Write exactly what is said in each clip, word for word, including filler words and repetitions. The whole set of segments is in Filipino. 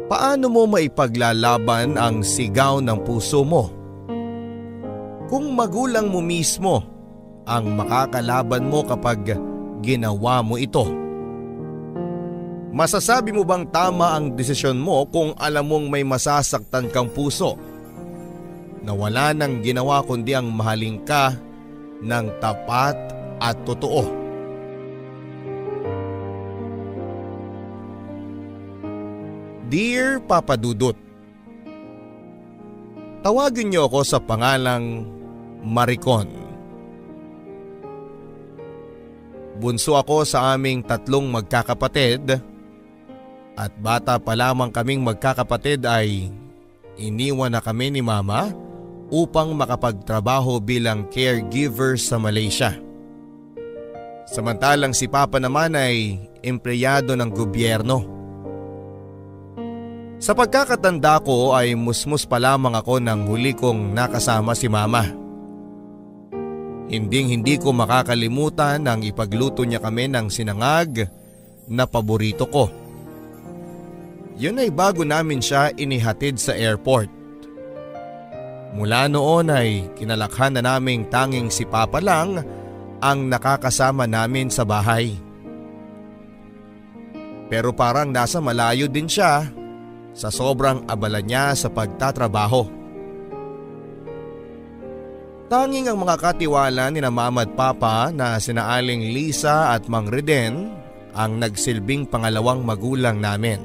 Paano mo maipaglalaban ang sigaw ng puso mo kung magulang mo mismo ang makakalaban mo kapag ginawa mo ito? Masasabi mo bang tama ang desisyon mo kung alam mong may masasaktan kang puso na wala nang ginawa kundi ang mahalin ka ng tapat at totoo? Dear Papa Dudut, tawagin niyo ako sa pangalang Maricon. Bunso ako sa aming tatlong magkakapatid at bata pa lamang kaming magkakapatid ay iniwan na kami ni Mama upang makapagtrabaho bilang caregiver sa Malaysia. Samantalang si Papa naman ay empleyado ng gobyerno. Sa pagkakatanda ko ay musmus pa lamang ako nang huli kong nakasama si Mama. Hinding hindi ko makakalimutan ang ipagluto niya kami ng sinangag na paborito ko. Yun ay bago namin siya inihatid sa airport. Mula noon ay kinalakhan na naming tanging si Papa lang ang nakakasama namin sa bahay. Pero parang nasa malayo din siya sa sobrang abala niya sa pagtatrabaho. Tanging ang mga katiwala ni na Mama at Papa na sina Aling Lisa at Mang Reden ang nagsilbing pangalawang magulang namin.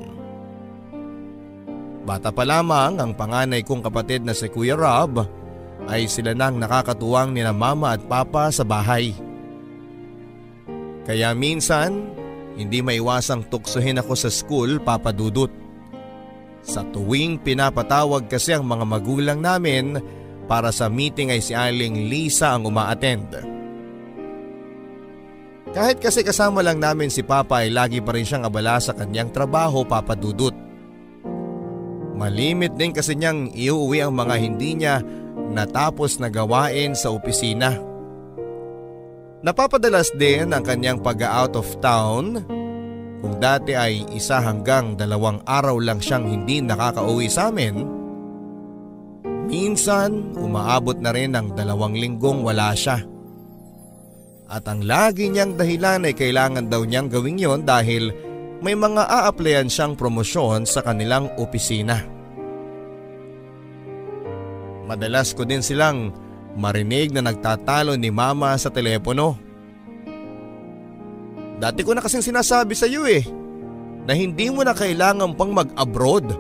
Bata pa lamang ang panganay kong kapatid na si Kuya Rob ay sila nang nakakatuwang ni na Mama at Papa sa bahay. Kaya minsan hindi maiwasang tuksohin ako sa school, Papa Dudut. Sa tuwing pinapatawag kasi ang mga magulang namin para sa meeting ay si Aling Lisa ang umaattend. Kahit kasi kasama lang namin si Papa ay lagi pa rin siyang abala sa kanyang trabaho, Papa Dudut. Malimit din kasi niyang iuwi ang mga hindi niya natapos na gawain sa opisina. Napapadalas din ang kanyang pag-out of town. Kung dati ay isa hanggang dalawang araw lang siyang hindi nakakauwi sa amin, minsan umaabot na rin ng dalawang linggong wala siya. At ang lagi niyang dahilan ay kailangan daw niyang gawin yon dahil may mga a-applyan siyang promosyon sa kanilang opisina. Madalas ko din silang marinig na nagtatalo ni Mama sa telepono. Dati ko na kasing sinasabi sa iyo eh, na hindi mo na kailangan pang mag-abroad.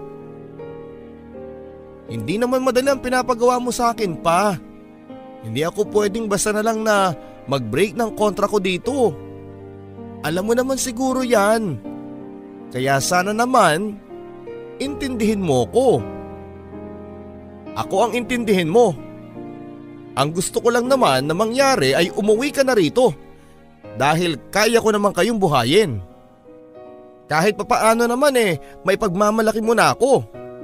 Hindi naman madali ang pinapagawa mo sa akin pa. Hindi ako pwedeng basta na lang na mag-break ng kontra ko dito. Alam mo naman siguro yan. Kaya sana naman, intindihin mo ko. Ako ang intindihin mo. Ang gusto ko lang naman na mangyari ay umuwi ka na rito. Dahil kaya ko naman kayong buhayin. Kahit papaano naman eh, may pagmamalaki mo na ako.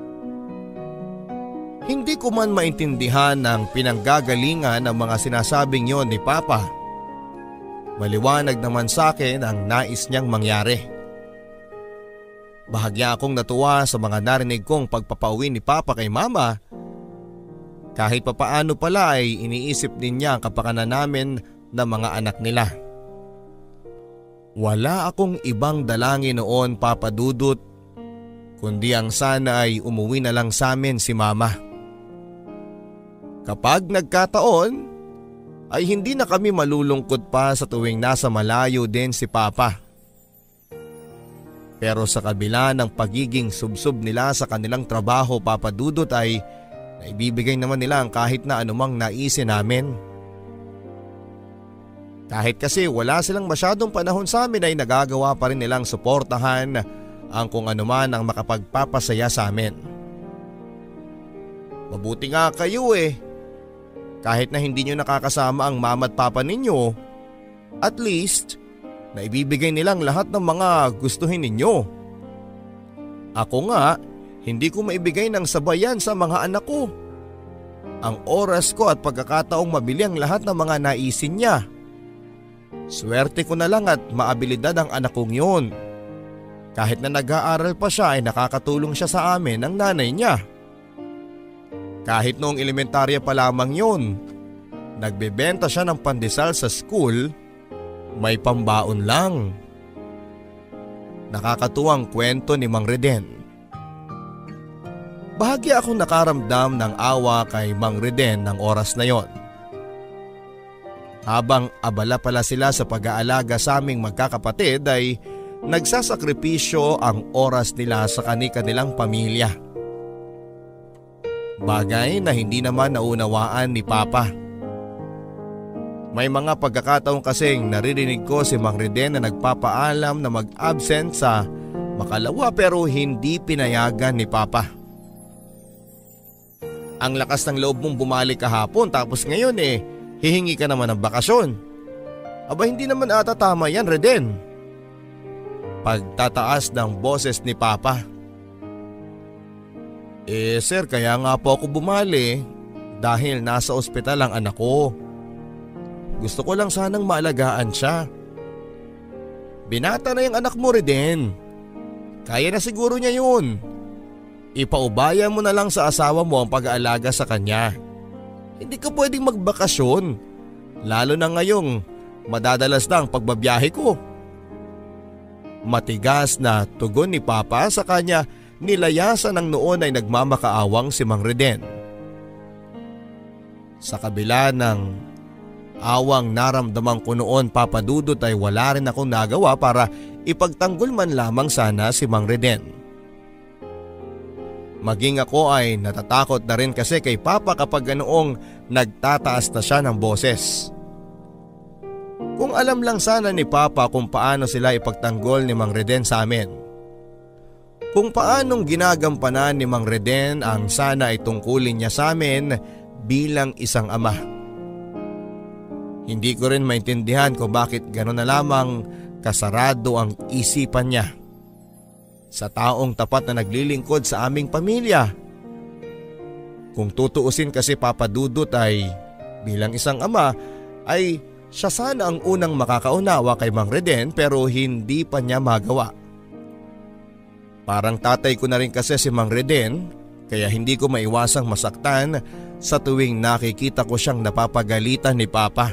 Hindi ko man maintindihan ang pinanggagalingan ng mga sinasabing yon ni Papa. Maliwanag naman sa akin ang nais niyang mangyari. Bahagya akong natuwa sa mga narinig kong pagpapauwi ni Papa kay Mama. Kahit papaano pala ay iniisip din niya ang kapakanan namin ng mga anak nila. Wala akong ibang dalangin noon, Papa Dudut, kundi ang sana ay umuwi na lang sa amin si Mama. Kapag nagkataon, ay hindi na kami malulungkot pa sa tuwing nasa malayo din si Papa. Pero sa kabila ng pagiging subsob nila sa kanilang trabaho, Papa Dudut, ay naibibigay naman nila ang kahit na anumang naisin namin. Kahit kasi wala silang masyadong panahon sa amin ay nagagawa pa rin nilang suportahan ang kung anuman ang makapagpapasaya sa amin. Mabuti nga kayo eh. Kahit na hindi nyo nakakasama ang mama at papa ninyo, at least naibibigay nilang lahat ng mga gustuhin ninyo. Ako nga, hindi ko maibigay ng sabayan sa mga anak ko. Ang oras ko at pagkakataong mabili ang lahat ng mga naisin niya. Swerte ko na lang at maabilidad ang anak kong yun. Kahit na nag-aaral pa siya ay nakakatulong siya sa amin ng nanay niya. Kahit noong elementarya pa lamang yun, nagbebenta siya ng pandesal sa school, may pambaon lang. Nakakatuwang kwento ni Mang Reden. Bahagi akong nakaramdam ng awa kay Mang Reden ng oras na yon. Habang abala pala sila sa pag-aalaga sa aming magkakapatid ay nagsasakripisyo ang oras nila sa kani-kanilang pamilya. Bagay na hindi naman naunawaan ni Papa. May mga pagkakataon kasing naririnig ko si Mang Reden na nagpapaalam na mag-absent sa makalawa pero hindi pinayagan ni Papa. Ang lakas ng loob mong bumalik kahapon tapos ngayon eh hihingi ka naman ng bakasyon. Aba hindi naman ata tama yan, Reden. Pagtataas ng boses ni Papa. Eh sir, kaya nga po ako bumali dahil nasa ospital ang anak ko. Gusto ko lang sanang maalagaan siya. Binata na yung anak mo, Reden. Kaya na siguro niya yun. Ipaubaya mo na lang sa asawa mo ang pag-aalaga sa kanya. Hindi ka pwedeng magbakasyon. Lalo na ngayong madadalas na ang pagbabiyahe ko. Matigas na tugon ni Papa sa kanya nilayasan ng noon ay nagmamakaawang si Mang Reden. Sa kabila ng awang naramdaman ko noon, Papa Dudut, ay wala rin akong nagawa para ipagtanggol man lamang sana si Mang Reden. Maging ako ay natatakot na rin kasi kay Papa kapag ganoong nagtataas na siya ng boses. Kung alam lang sana ni Papa kung paano sila ipagtanggol ni Mang Reden sa amin. Kung paanong ginagampanan ni Mang Reden ang sana ay tungkulin niya sa amin bilang isang ama. Hindi ko rin maintindihan kung bakit gano'n na lamang kasarado ang isipan niya sa taong tapat na naglilingkod sa aming pamilya. Kung tutuusin kasi, Papa Dudut, ay bilang isang ama ay siya sana ang unang makakaunawa kay Mang Reden pero hindi pa niya magawa. Parang tatay ko na rin kasi si Mang Reden kaya hindi ko maiwasang masaktan sa tuwing nakikita ko siyang napapagalitan ni Papa.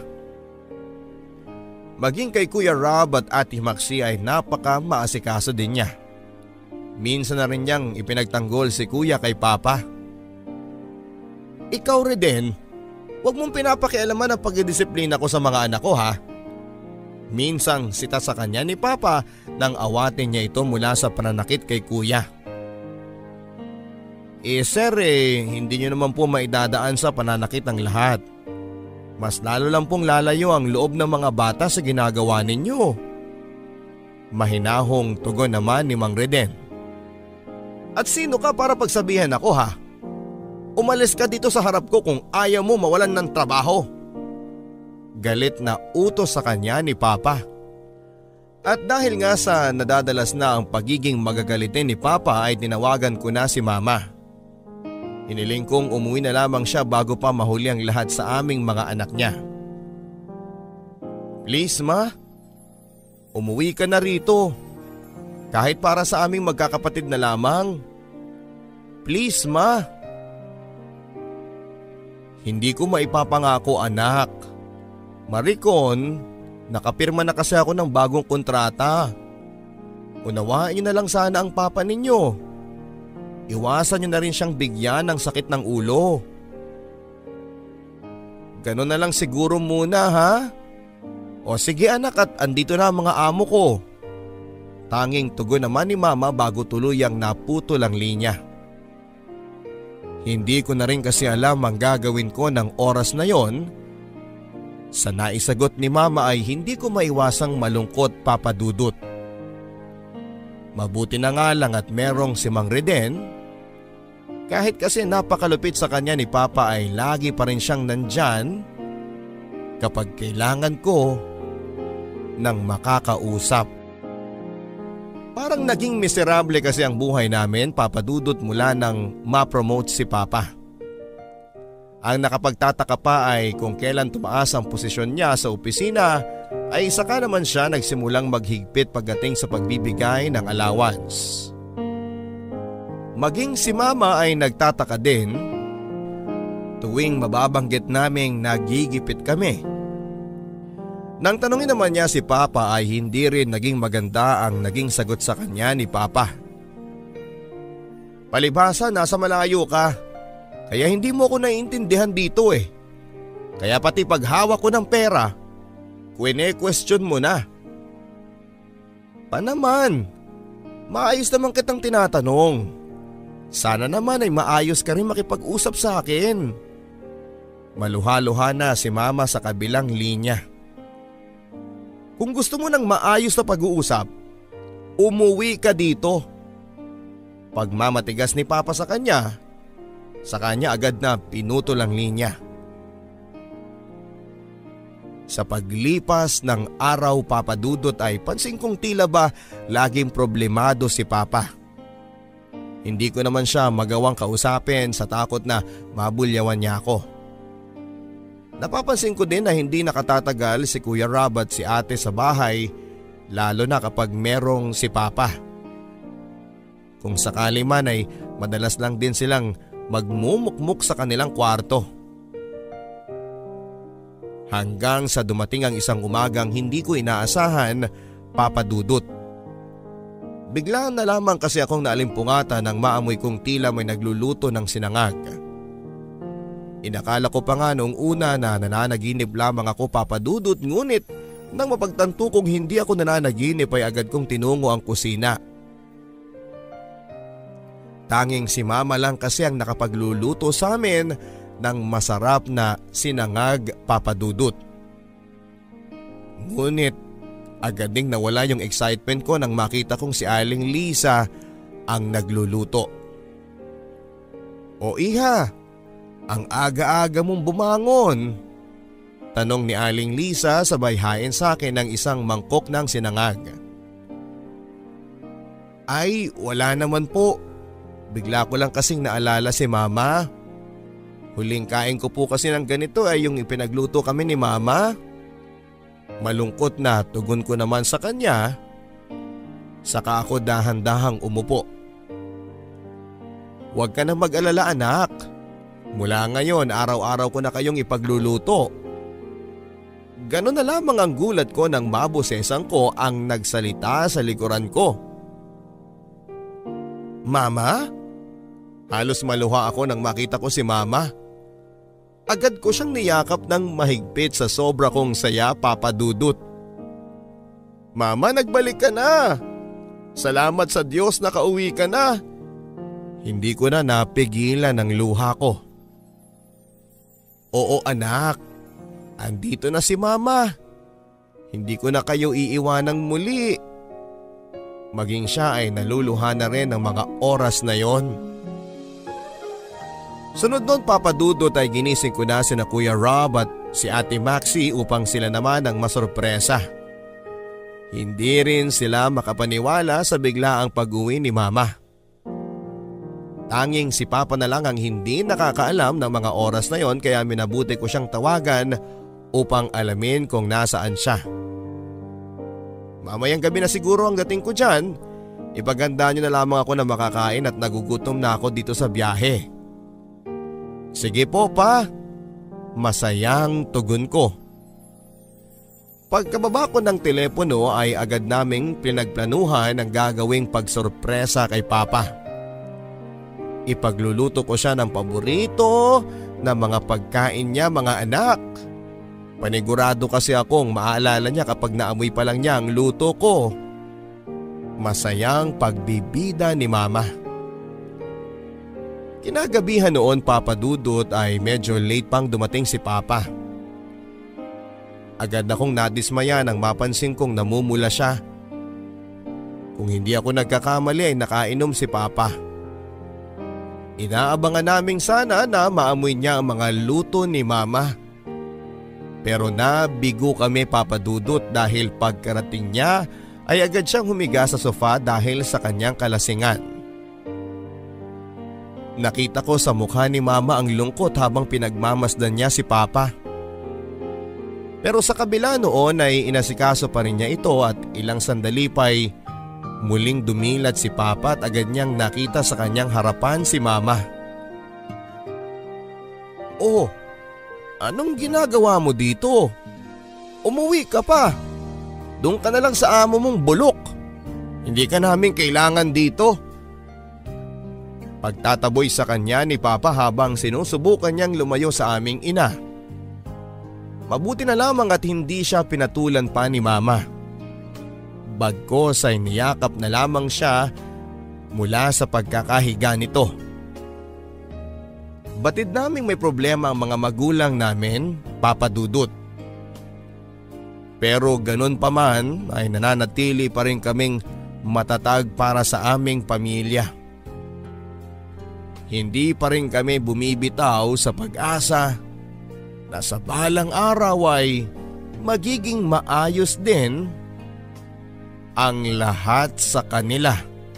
Maging kay Kuya Rob at Ate Maxi ay napaka maasikaso din niya. Minsan na rin niyang ipinagtanggol si Kuya kay Papa. Ikaw, Reden, huwag mong pinapakialaman ang pagdidisiplina ko sa mga anak ko, ha? Minsang sita sa kanya ni Papa nang awatin niya ito mula sa pananakit kay Kuya. Eh sir, eh, hindi niyo naman po maidadaan sa pananakit ang lahat. Mas lalo lang pong lalayo ang loob ng mga bata sa ginagawa ninyo. Mahinahong tugon naman ni Mang Reden. At sino ka para pagsabihan ako, ha? Umalis ka dito sa harap ko kung ayaw mo mawalan ng trabaho. Galit na utos sa kanya ni Papa. At dahil nga sa nadadalas na ang pagiging magagalitin ni Papa ay tinawagan ko na si Mama. Hiniling kong umuwi na lamang siya bago pa mahuli ang lahat sa aming mga anak niya. Please, Ma, umuwi ka na rito. Kahit para sa aming magkakapatid na lamang. Please, Ma. Hindi ko maipapangako, anak. Maricon, nakapirma na kasi ako ng bagong kontrata. Unawain niyo na lang sana ang papa ninyo. Iwasan niyo na rin siyang bigyan ng sakit ng ulo. Ganun na lang siguro muna, ha? O sige anak, at andito na ang mga amo ko. Tanging tugon naman ni Mama bago tuluyang naputol ang linya. Hindi ko na rin kasi alam ang gagawin ko ng oras na yon. Sa naisagot ni Mama ay hindi ko maiwasang malungkot, Papa Dudut. Mabuti na nga lang at merong si Mang Reden. Kahit kasi napakalupit sa kanya ni Papa ay lagi pa rin siyang nandyan kapag kailangan ko ng makakausap. Parang naging miserable kasi ang buhay namin, Papa Dudut, mula nang ma-promote si Papa. Ang nakapagtataka pa ay kung kailan tumaas ang posisyon niya sa opisina ay saka naman siya nagsimulang maghigpit pagdating sa pagbibigay ng allowance. Maging si Mama ay nagtataka din tuwing mababanggit naming nagigipit kami. Nang tanungin naman niya si Papa ay hindi rin naging maganda ang naging sagot sa kanya ni Papa. Palibhasa nasa malayo ka, kaya hindi mo ko naiintindihan dito eh. Kaya pati paghawak ko ng pera, kwene-question mo na. Pa naman, maayos naman kitang tinatanong. Sana naman ay maayos ka rin makipag-usap sa akin. Maluha-luha na si Mama sa kabilang linya. Kung gusto mo ng maayos na pag-uusap, umuwi ka dito. Pag mamatigas ni Papa sa kanya, sa kanya agad na pinutol ang linya. Sa paglipas ng araw, Papa Dudut, ay pansin kong tila ba laging problemado si Papa. Hindi ko naman siya magawang kausapin sa takot na mabulyawan niya ako. Napapansin ko din na hindi nakatatagal si Kuya Rob at si Ate sa bahay, lalo na kapag merong si Papa. Kung sakali man ay madalas lang din silang magmumukmuk sa kanilang kwarto. Hanggang sa dumating ang isang umagang hindi ko inaasahan, Papa Dudut. Biglaan na lamang kasi akong naalimpungatan nang maamoy kong tila may nagluluto ng sinangag. Inakala ko pa nga noong una na nananaginip lamang ako, Papa Dudut, ngunit nang mapagtanto kong hindi ako nananaginip ay agad kong tinungo ang kusina. Tanging si Mama lang kasi ang nakapagluluto sa amin ng masarap na sinangag, Papa Dudut. Ngunit agad ding nawala yung excitement ko nang makita kong si Aling Lisa ang nagluluto. "O Iha, ang aga-aga mong bumangon?" Tanong ni Aling Lisa sabay hain sa akin ng isang mangkok ng sinangag. "Ay, wala naman po. Bigla ko lang kasing naalala si Mama. Huling kain ko po kasi ng ganito ay yung ipinagluto kami ni Mama." Malungkot na tugon ko naman sa kanya. Saka ako dahan-dahang umupo. "Huwag ka na mag-alala, anak. Mula ngayon araw-araw ko na kayong ipagluluto." Ganon na lamang ang gulat ko nang mabosesan ko ang nagsalita sa likuran ko. "Mama?" Halos maluha ako nang makita ko si Mama. Agad ko siyang niyakap ng mahigpit sa sobra kong saya, Papa Dudut. "Mama, nagbalik ka na. Salamat sa Diyos nakauwi ka na." Hindi ko na napigilan ang luha ko. "Oo anak, andito na si Mama. Hindi ko na kayo iiwanang muli." Maging siya ay naluluha na rin ng mga oras na yon. Sunod nun, Papa Dudut, ay ginising ko na sina Kuya Rob at si Ate Maxie upang sila naman ang masorpresa. Hindi rin sila makapaniwala sa biglaang pag-uwi ni Mama. Tanging si Papa na lang ang hindi nakakaalam ng mga oras na yon, kaya minabuti ko siyang tawagan upang alamin kung nasaan siya. "Mamayang gabi na siguro ang dating ko dyan. Ipaganda niyo na lamang ako na makakain at nagugutom na ako dito sa biyahe." "Sige po, Pa." Masayang tugon ko. Pagkababa ko ng telepono ay agad naming pinagplanuhan ang gagawing pagsorpresa kay Papa. Ipagluluto ko siya ng paborito na mga pagkain niya, mga anak. Panigurado kasi akong maaalala niya kapag naamoy pa lang niya ang luto ko. Masayang pagbibida ni Mama. Kinagabihan noon, Papa Dudut, ay medyo late pang dumating si Papa. Agad akong nadismaya nang mapansin kong namumula siya. Kung hindi ako nagkakamali ay nakainom si Papa. Inaabangan naming sana na maamoy niya ang mga luto ni Mama. Pero nabigo kami, Papa Dudut, dahil pagkarating niya ay agad siyang humiga sa sofa dahil sa kanyang kalasingan. Nakita ko sa mukha ni Mama ang lungkot habang pinagmamasdan niya si Papa. Pero sa kabila noon ay inasikaso pa rin niya ito at ilang sandali pa'y muling dumilat si Papa at agad niyang nakita sa kanyang harapan si Mama. "Oh, anong ginagawa mo dito? Umuwi ka pa. Doon ka na lang sa amo mong bulok. Hindi ka namin kailangan dito." Pagtataboy sa kanya ni Papa habang sinusubukan niyang lumayo sa aming ina. Mabuti na lamang at hindi siya pinatulan pa ni Mama. Bagkos ay niyakap na lamang siya mula sa pagkakahiga nito. Batid naming may problema ang mga magulang namin, Papa Dudut. Pero ganun pa man ay nananatili pa rin kaming matatag para sa aming pamilya. Hindi pa rin kami bumibitaw sa pag-asa na sa balang araw ay magiging maayos din ang lahat sa kanila.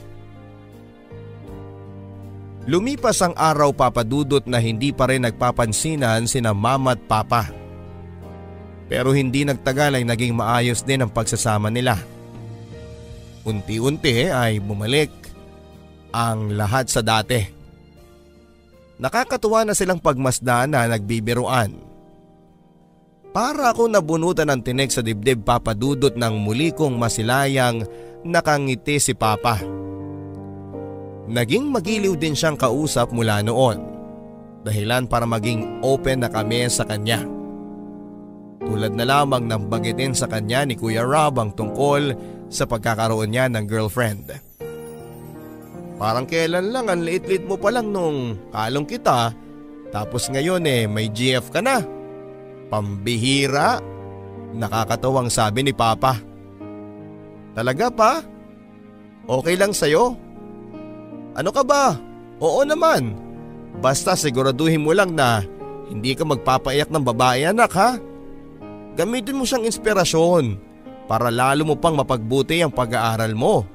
Lumipas ang araw, Papa Dudut, na hindi pa rin nagpapansinan sina Mama at Papa. Pero hindi nagtagal ay naging maayos din ang pagsasama nila. Unti-unti ay bumalik ang lahat sa dati. Nakakatuwa na silang pagmasdan na nagbibiruan. Para akong nabunutan ng tinik sa dibdib, Papa Dudut, nang muli kong masilayang nakangiti si Papa. Naging magiliw din siyang kausap mula noon, dahilan para maging open na kami sa kanya. Tulad na lamang ng bagitin sa kanya ni Kuya Rob ang tungkol sa pagkakaroon niya ng girlfriend. "Parang kailan lang, ang liit-liit mo pa lang nung kalong kita, tapos ngayon eh may G F ka na. Pambihira," nakakatawang sabi ni Papa. "Talaga pa? Okay lang sa'yo? Ano ka ba? Oo naman. Basta siguraduhin mo lang na hindi ka magpapaiyak ng babae, anak, ha? Gamitin mo siyang inspirasyon para lalo mo pang mapagbuti ang pag-aaral mo."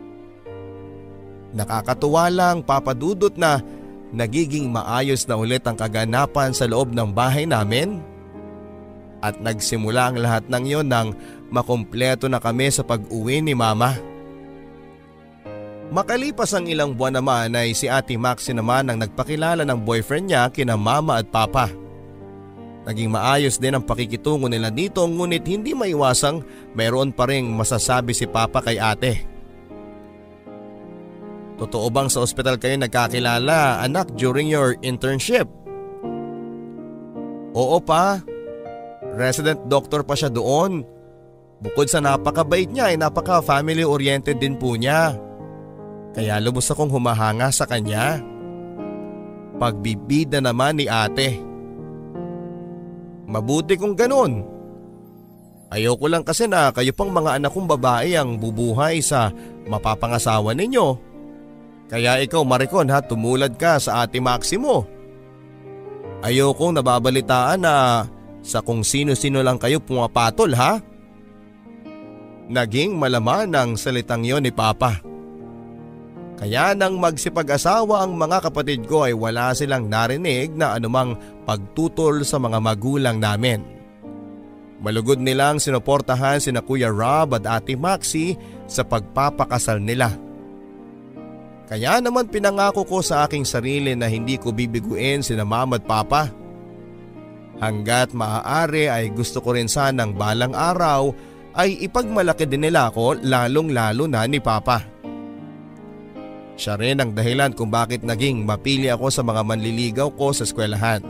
Nakakatuwa lang, Papa Dudut, na nagiging maayos na ulit ang kaganapan sa loob ng bahay namin. At nagsimula ang lahat ng iyon nang makumpleto na kami sa pag-uwi ni Mama. Makalipas ang ilang buwan naman ay si Ate Maxie naman ang nagpakilala ng boyfriend niya kina Mama at Papa. Naging maayos din ang pakikitungo nila dito, ngunit hindi maiwasang mayroon pa ring masasabi si Papa kay Ate. "Totoo bang sa ospital kayo nagkakilala, anak, during your internship?" "Oo pa. Resident doctor pa siya doon. Bukod sa napakabait niya ay napaka-family oriented din po niya. Kaya lubos akong humahanga sa kanya." Pagbibida naman ni Ate. "Mabuti kung ganun. Ayoko lang kasi na kayo pang mga anak kong babae ang bubuhay sa mapapangasawa ninyo. Kaya ikaw, Maricon, ha, tumulad ka sa Ate Maxie mo. Ayokong nababalitaan na sa kung sino-sino lang kayo pumapatol, ha?" Naging malaman ang salitang yon ni Papa. Kaya nang magsipag-asawa ang mga kapatid ko ay wala silang narinig na anumang pagtutol sa mga magulang namin. Malugod nilang sinuportahan sina Kuya Rob at Ate Maxie sa pagpapakasal nila. Kaya naman pinangako ko sa aking sarili na hindi ko bibiguin sina Mama at Papa. Hanggat maaari ay gusto ko rin sanang balang araw ay ipagmalaki din nila ako, lalong lalo na ni Papa. Siya rin ang dahilan kung bakit naging mapili ako sa mga manliligaw ko sa eskwelahan.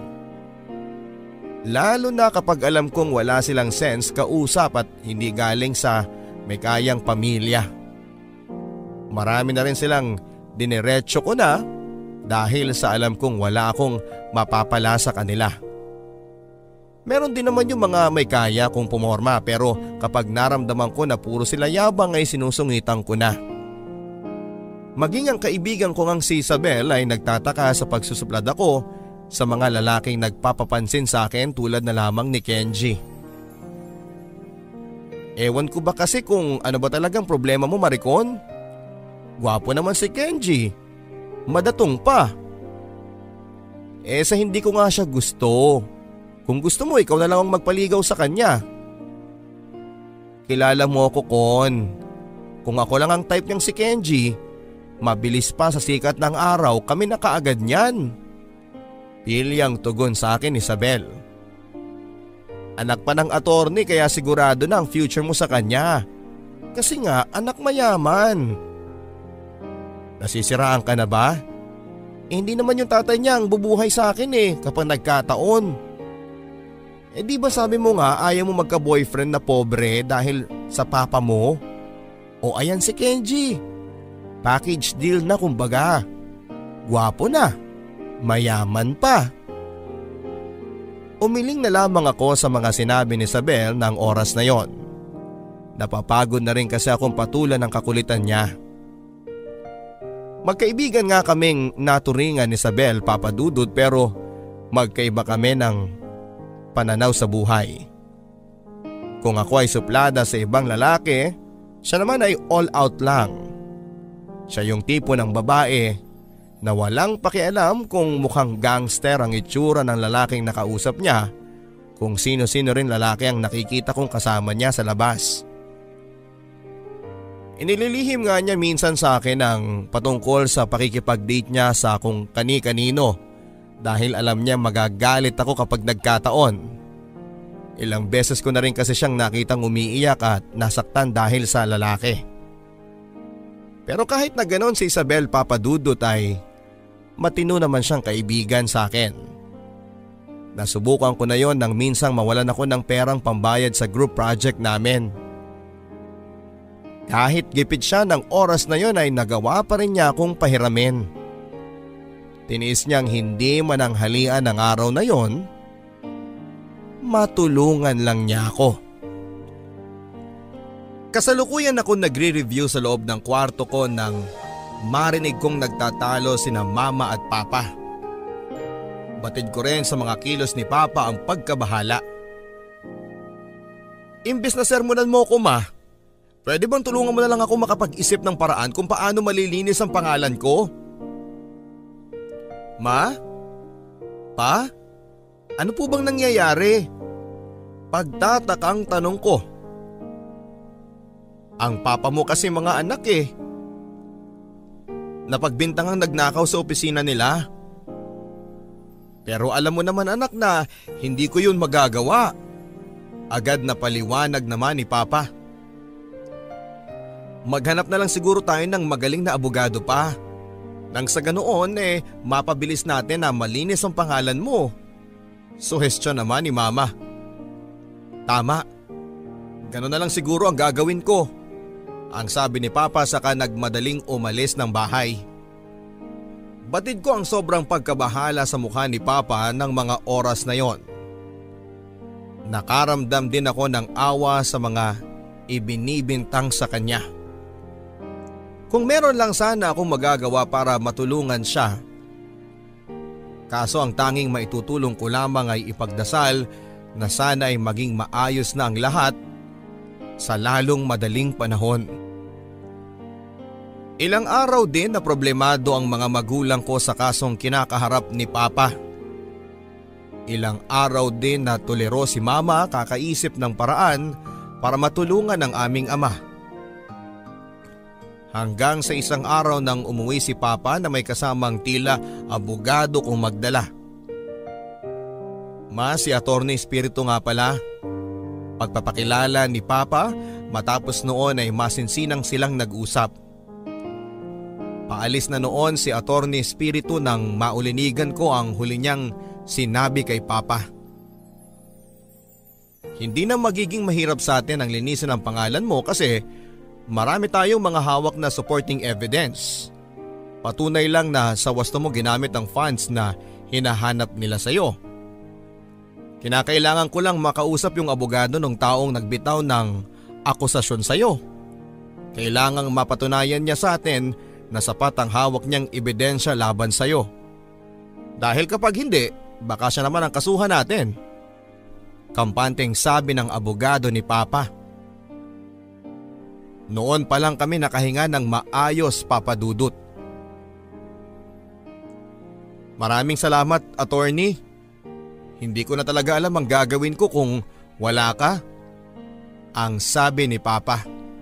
Lalo na kapag alam kong wala silang sense kausap at hindi galing sa may kayang pamilya. Marami na rin silang diniretso ko na dahil sa alam kong wala akong mapapala sa kanila. Meron din naman yung mga may kaya kong pumorma, pero kapag naramdaman ko na puro sila yabang ay sinusungitan ko na. Maging ang kaibigan ko ngang si Isabel ay nagtataka sa pagsusuplad ako sa mga lalaking nagpapapansin sa akin tulad na lamang ni Kenji. Ewan ko ba kasi kung ano ba talagang problema mo, Maricon? Gwapo naman si Kenji. Madatong pa. Eh sa hindi ko nga siya gusto. Kung gusto mo, ikaw na lang ang magpaligaw sa kanya. Kilala mo ako, Kon. Kung ako lang ang type niyang si Kenji, mabilis pa sa sikat ng araw kami na kaagad niyan. Pilyang tugon sa akin, Isabel. Anak pa ng attorney kaya sigurado na ang future mo sa kanya. Kasi nga anak mayaman. Nasisiraan ka na ba? Eh, hindi naman yung tatay niya ang bubuhay sa akin eh kapag nagkataon. Eh di ba sabi mo nga ayaw mo magka-boyfriend na pobre dahil sa papa mo? O ayan si Kenji. Package deal na kumbaga. Gwapo na. Mayaman pa. Umiling na lamang ako sa mga sinabi ni Isabel ng oras na yon. Napapagod na rin kasi akong patulan ng kakulitan niya. Magkaibigan nga kaming naturingan ni Isabel, Papa Dudut, pero magkaiba kami ng pananaw sa buhay. Kung ako ay suplada sa ibang lalaki, siya naman ay all out lang. Siya yung tipo ng babae na walang pakialam kung mukhang gangster ang itsura ng lalaking nakausap niya, kung sino-sino rin lalaki ang nakikita kong kasama niya sa labas. Inililihim nga niya minsan sa akin ang patungkol sa pakikipag-date niya sa kung kani-kanino dahil alam niya magagalit ako kapag nagkataon. Ilang beses ko na rin kasi siyang nakitang umiiyak at nasaktan dahil sa lalaki. Pero kahit na ganon si Isabel, Papa Dudut, ay matino naman siyang kaibigan sa akin. Nasubukan ko na yon nang minsang mawalan ako ng perang pambayad sa group project namin. Kahit gipit siya ng oras na yon ay nagawa pa rin niya akong pahiramin. Tiniis niyang hindi mananghalian ng araw na yon, matulungan lang niya ako. Kasalukuyan ako nagre-review sa loob ng kwarto ko nang marinig kong nagtatalo sina mama at papa. Batid ko rin sa mga kilos ni papa ang pagkabahala. Imbes na sermonan mo ko, ma, pwede bang tulungan mo na lang ako makapag-isip ng paraan kung paano malilinis ang pangalan ko? Ma? Pa? Ano po bang nangyayari? Pagtatakang tanong ko. Ang papa mo kasi mga anak eh. Napagbintangang nagnakaw sa opisina nila. Pero alam mo naman, anak, na hindi ko yun magagawa. Agad na paliwanag naman ni papa. Maghanap na lang siguro tayo ng magaling na abogado pa. Nang sa ganoon eh mapabilis natin na malinis ang pangalan mo. Suhestyon naman ni mama. Tama. Ganoon na lang siguro ang gagawin ko. Ang sabi ni papa saka nagmadaling umalis ng bahay. Batid ko ang sobrang pagkabahala sa mukha ni papa ng mga oras na yon. Nakaramdam din ako ng awa sa mga ibinibintang sa kanya. Kung meron lang sana akong magagawa para matulungan siya. Kaso ang tanging maitutulong ko lamang ay ipagdasal na sana ay maging maayos na ang lahat sa lalong madaling panahon. Ilang araw din na problemado ang mga magulang ko sa kasong kinakaharap ni Papa. Ilang araw din na tuliro si Mama kakaisip ng paraan para matulungan ang aming ama. Hanggang sa isang araw nang umuwi si Papa na may kasamang tila abogado kung magdala. Ma, si Attorney Espiritu nga pala. Pagpapakilala ni Papa matapos noon ay masinsinang silang nag-usap. Paalis na noon si Attorney Espiritu nang maulinigan ko ang huli niyang sinabi kay Papa. Hindi na magiging mahirap sa atin ang linisin ang pangalan mo kasi marami tayong mga hawak na supporting evidence. Patunay lang na sa wasto mo ginamit ang funds na hinahanap nila sa iyo. Kinakailangan ko lang makausap yung abogado ng taong nagbitaw ng akusasyon sa iyo. Kailangang mapatunayan niya sa atin na sapat ang hawak niyang ebidensya laban sa iyo. Dahil kapag hindi, baka siya naman ang kasuhan natin. Kampanteng sabi ng abogado ni Papa. Noon pa lang kami nakahinga ng maayos, Papa Dudut. Maraming salamat, attorney. Hindi ko na talaga alam ang gagawin ko kung wala ka. Ang sabi ni Papa.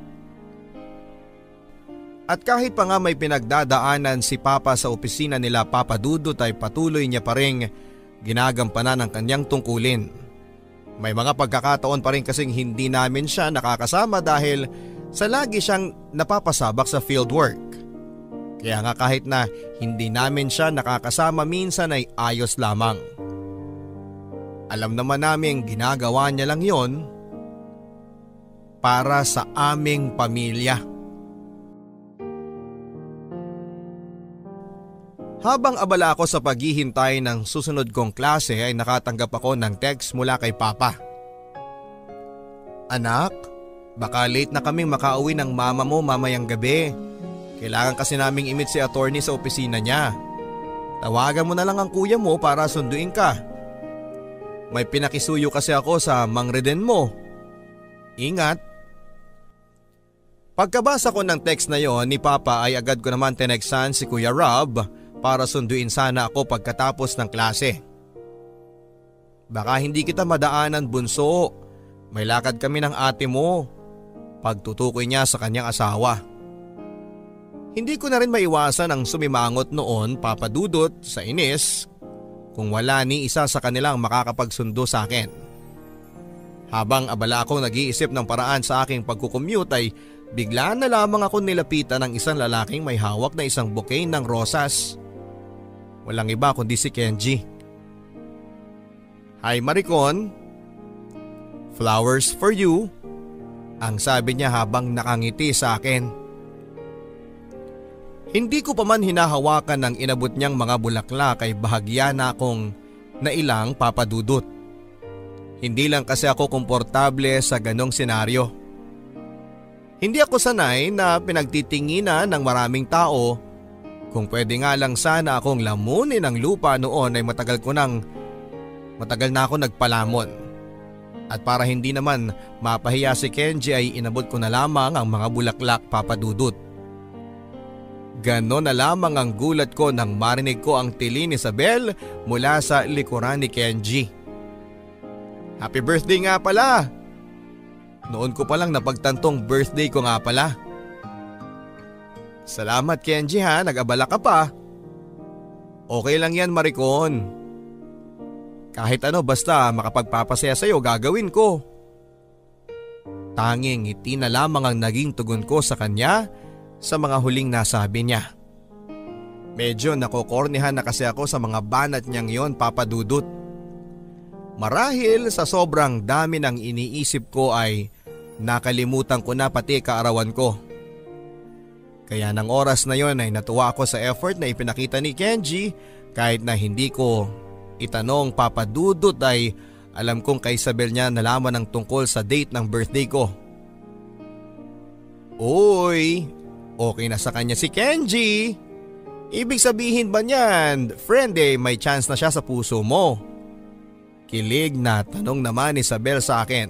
At kahit pa nga may pinagdadaanan si Papa sa opisina nila Papa Dudut ay patuloy niya pa rin ginagampanan ang kanyang tungkulin. May mga pagkakataon pa rin kasing hindi namin siya nakakasama dahil sa lagi siyang napapasabak sa fieldwork. Kaya nga kahit na hindi namin siya nakakasama minsan ay ayos lamang. Alam naman namin ginagawa niya lang yon para sa aming pamilya. Habang abala ako sa paghihintay ng susunod kong klase ay nakatanggap ako ng text mula kay Papa. Anak, baka late na kaming makauwi ng mama mo mamayang gabi. Kailangan kasi naming i-meet si attorney sa opisina niya. Tawagan mo na lang ang kuya mo para sunduin ka. May pinakisuyo kasi ako sa mangreden mo. Ingat. Pagkabasa ko ng text na yon ni Papa ay agad ko naman tinextan si Kuya Rob para sunduin sana ako pagkatapos ng klase. Baka hindi kita madaanan, bunso. May lakad kami ng ate mo. Pagtutukoy niya sa kanyang asawa. Hindi ko na rin maiwasan ang sumimangot noon, Papa Dudut, sa inis kung wala ni isa sa kanilang makakapagsundo sa akin. Habang abala akong nag-iisip ng paraan sa aking pagkukommute ay bigla na lamang ako nilapitan ng isang lalaking may hawak na isang bouquet ng rosas. Walang iba kundi si Kenji. Hi Maricon, flowers for you, ang sabi niya habang nakangiti sa akin. Hindi ko pa man hinahawakan ng inabot niyang mga bulaklak ay bahagya na akong nailang, Papa Dudut. Hindi lang kasi ako komportable sa ganong senaryo. Hindi ako sanay na pinagtitinginan ng maraming tao. Kung pwede nga lang sana akong lamunin ang lupa noon ay matagal ko nang matagal na ako nagpalamon. At para hindi naman mapahiya si Kenji ay inabot ko na lamang ang mga bulaklak, Papa Dudut. Ganon na lamang ang gulat ko nang marinig ko ang tili ni Isabel mula sa likuran ni Kenji. Happy birthday nga pala! Noon ko palang napagtantong birthday ko nga pala. Salamat Kenji ha, nag-abala ka pa. Okay lang yan Maricon. Kahit ano basta makapagpapasaya sa'yo gagawin ko. Tanging ngiti na lamang ang naging tugon ko sa kanya sa mga huling nasabi niya. Medyo nakokornihan na kasi ako sa mga banat niyang yon, Papa Dudut. Marahil sa sobrang dami ng iniisip ko ay nakalimutan ko na pati kaarawan ko. Kaya ng oras na yon ay natuwa ako sa effort na ipinakita ni Kenji kahit na hindi ko itanong, Papa Dudut ay alam kong kay Isabel niya nalaman ng tungkol sa date ng birthday ko. Uy, okay na sa kanya si Kenji. Ibig sabihin ba niyan, friend eh may chance na siya sa puso mo? Kilig na tanong naman ni Isabel sa akin.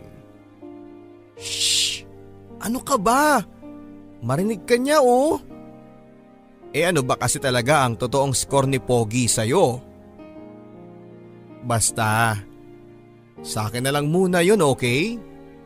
Shh! Ano ka ba? Marinig ka niya oh. Eh ano ba kasi talaga ang totoong score ni Pogi sa'yo? Basta, sa akin na lang muna yun, okay?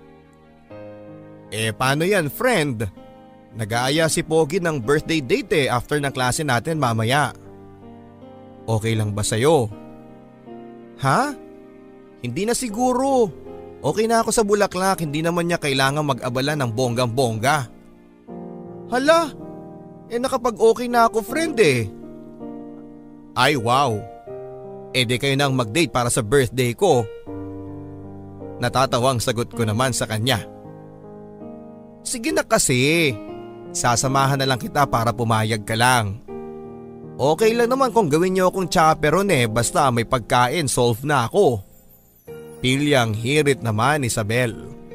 Eh paano yan friend? Nag-aaya si Pogi ng birthday date eh after ng klase natin mamaya. Okay lang ba sa'yo? Ha? Hindi na siguro. Okay na ako sa bulaklak, hindi naman niya kailangan mag-abala ng bonggang-bongga. Hala, eh nakapag okay na ako friend eh. Ay wow, eh di kayo nang mag-date para sa birthday ko. Natatawang sagot ko naman sa kanya. Sige na kasi, sasamahan na lang kita para pumayag ka lang. Okay lang naman kung gawin niyo akong chaperon eh basta may pagkain solve na ako. Pilyang hirit naman ni Isabel.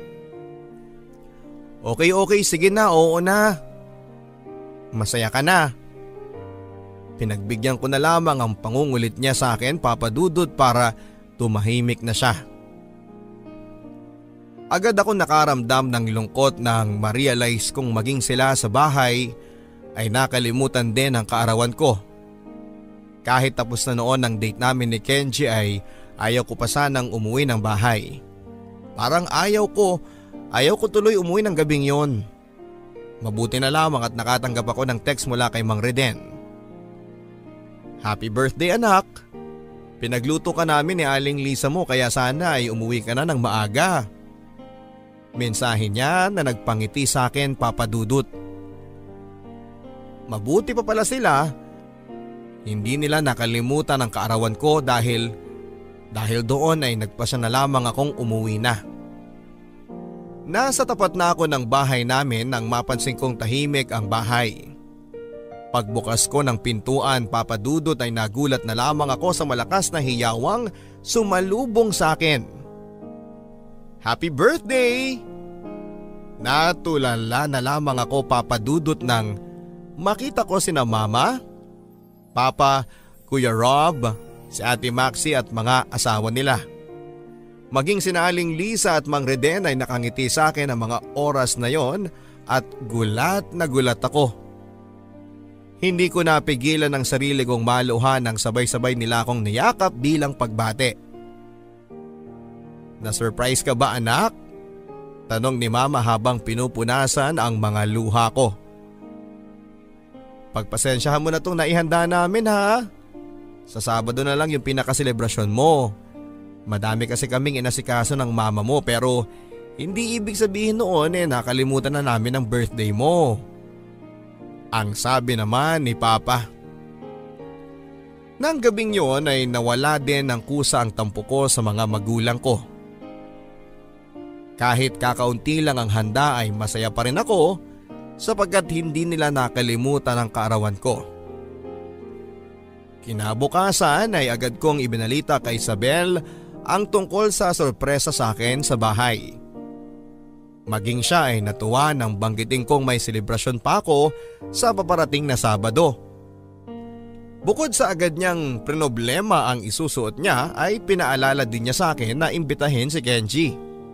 Okay okay sige na, oo na. Masaya ka na. Pinagbigyan ko na lamang ang pangungulit niya sa akin, Papa Dudut, para tumahimik na siya. Agad ako nakaramdam ng lungkot nang ma-realize kong maging sila sa bahay ay nakalimutan din ang kaarawan ko. Kahit tapos na noon ang date namin ni Kenji ay ayaw ko pa sanang umuwi ng bahay. Parang ayaw ko, ayaw ko tuloy umuwi ng gabing yon. Mabuti na lamang at nakatanggap ako ng text mula kay Mang Reden. Happy birthday anak! Pinagluto ka namin ni Aling Lisa mo kaya sana ay umuwi ka na ng maaga. Mensahe niya na nagpangiti sa akin, Papa Dudut. Mabuti pa pala sila. Hindi nila nakalimutan ang kaarawan ko dahil dahil doon ay nagpasya na lamang akong umuwi na. Nasa tapat na ako ng bahay namin nang mapansin kong tahimik ang bahay. Pagbukas ko ng pintuan, Papa Dudut, ay nagulat na lamang ako sa malakas na hiyawang sumalubong sa akin. Happy birthday! Natulala na lamang ako, Papa Dudut, nang makita ko sina Mama, Papa, Kuya Rob, si Ate Maxi at mga asawa nila. Maging sina Aling Lisa at Mang Reden ay nakangiti sa akin ang mga oras na yon at gulat na gulat ako. Hindi ko napigilan ang sarili kong maluha nang sabay-sabay nila akong niyakap bilang pagbate. Na-surprise ka ba anak? Tanong ni Mama habang pinupunasan ang mga luha ko. Pagpasensyahan mo na itong naihanda namin ha. Sa Sabado na lang yung pinakaselebrasyon mo. Madami kasi kaming inasikaso ng mama mo pero hindi ibig sabihin noon eh nakalimutan na namin ang birthday mo. Ang sabi naman ni Papa. Nang gabing yon ay nawala din ng kusa ang tampo ko sa mga magulang ko. Kahit kakaunti lang ang handa ay masaya pa rin ako sapagkat hindi nila nakalimutan ang kaarawan ko. Kinabukasan ay agad kong ibinalita kay Isabel ang tungkol sa sorpresa sa akin sa bahay. Maging siya ay natuwa nang banggitin kong may selebrasyon pa ako sa paparating na Sabado. Bukod sa agad niyang prinoblema ang isusuot niya ay pinaalala din niya sa akin na imbitahin si Kenji.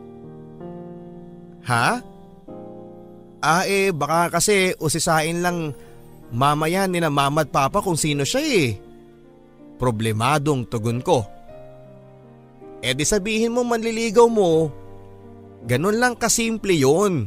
Ha? Ah eh baka kasi usisain lang mamaya ni na Mama at Papa kung sino siya eh. Problemadong tugon ko. Eh di sabihin mo manliligaw mo. Ganun lang kasimple yun.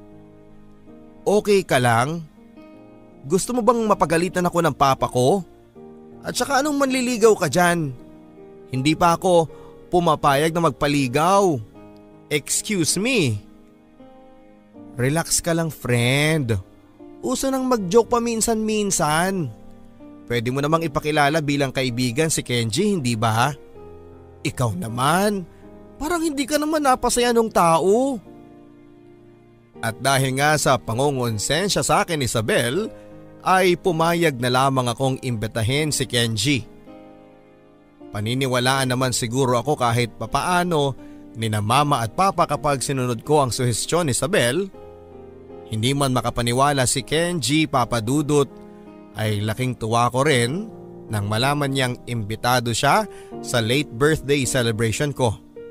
Okay ka lang? Gusto mo bang mapagalitan ako ng papa ko? At saka anong manliligaw ka dyan? Hindi pa ako pumapayag na magpaligaw. Excuse me. Relax ka lang friend. Uso nang mag-joke pa minsan-minsan. Pwede mo namang ipakilala bilang kaibigan si Kenji, hindi ba? Ikaw naman, parang hindi ka naman napasaya nung tao. At dahil nga sa pangongonsensya sa akin ni Isabel, ay pumayag na lamang akong imbitahin si Kenji. Paniniwalaan naman siguro ako kahit papaano ni na Mama at Papa kapag sinunod ko ang suhestyon ni Isabel. Hindi man makapaniwala si Kenji, Papa Dudut, ay laking tuwa ko rin nang malaman niyang imbitado siya sa late birthday celebration ko.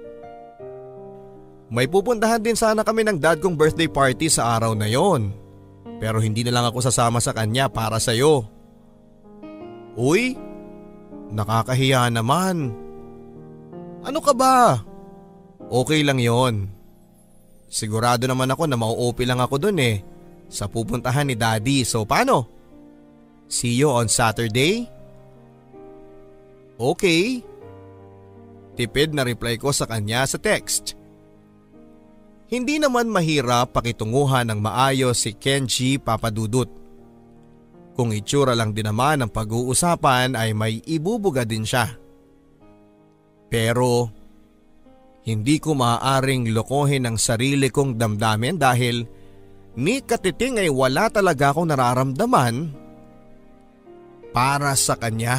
May pupuntahan din sana kami ng dad kong birthday party sa araw na yon. Pero hindi na lang ako sasama sa kanya para sa'yo. Uy, nakakahiya naman. Ano ka ba? Okay lang yon. Sigurado naman ako na mau-O P lang ako dun eh. Sa pupuntahan ni Daddy, so paano? See you on Saturday? Okay. Tipid na reply ko sa kanya sa text. Hindi naman mahirap pakitunguhan ng maayos si Kenji, Papa Dudut. Kung itsura lang din naman ang pag-uusapan ay may ibubuga din siya. Pero hindi ko maaaring lokohin ang sarili kong damdamin dahil ni katiting ay wala talaga akong nararamdaman para sa kanya.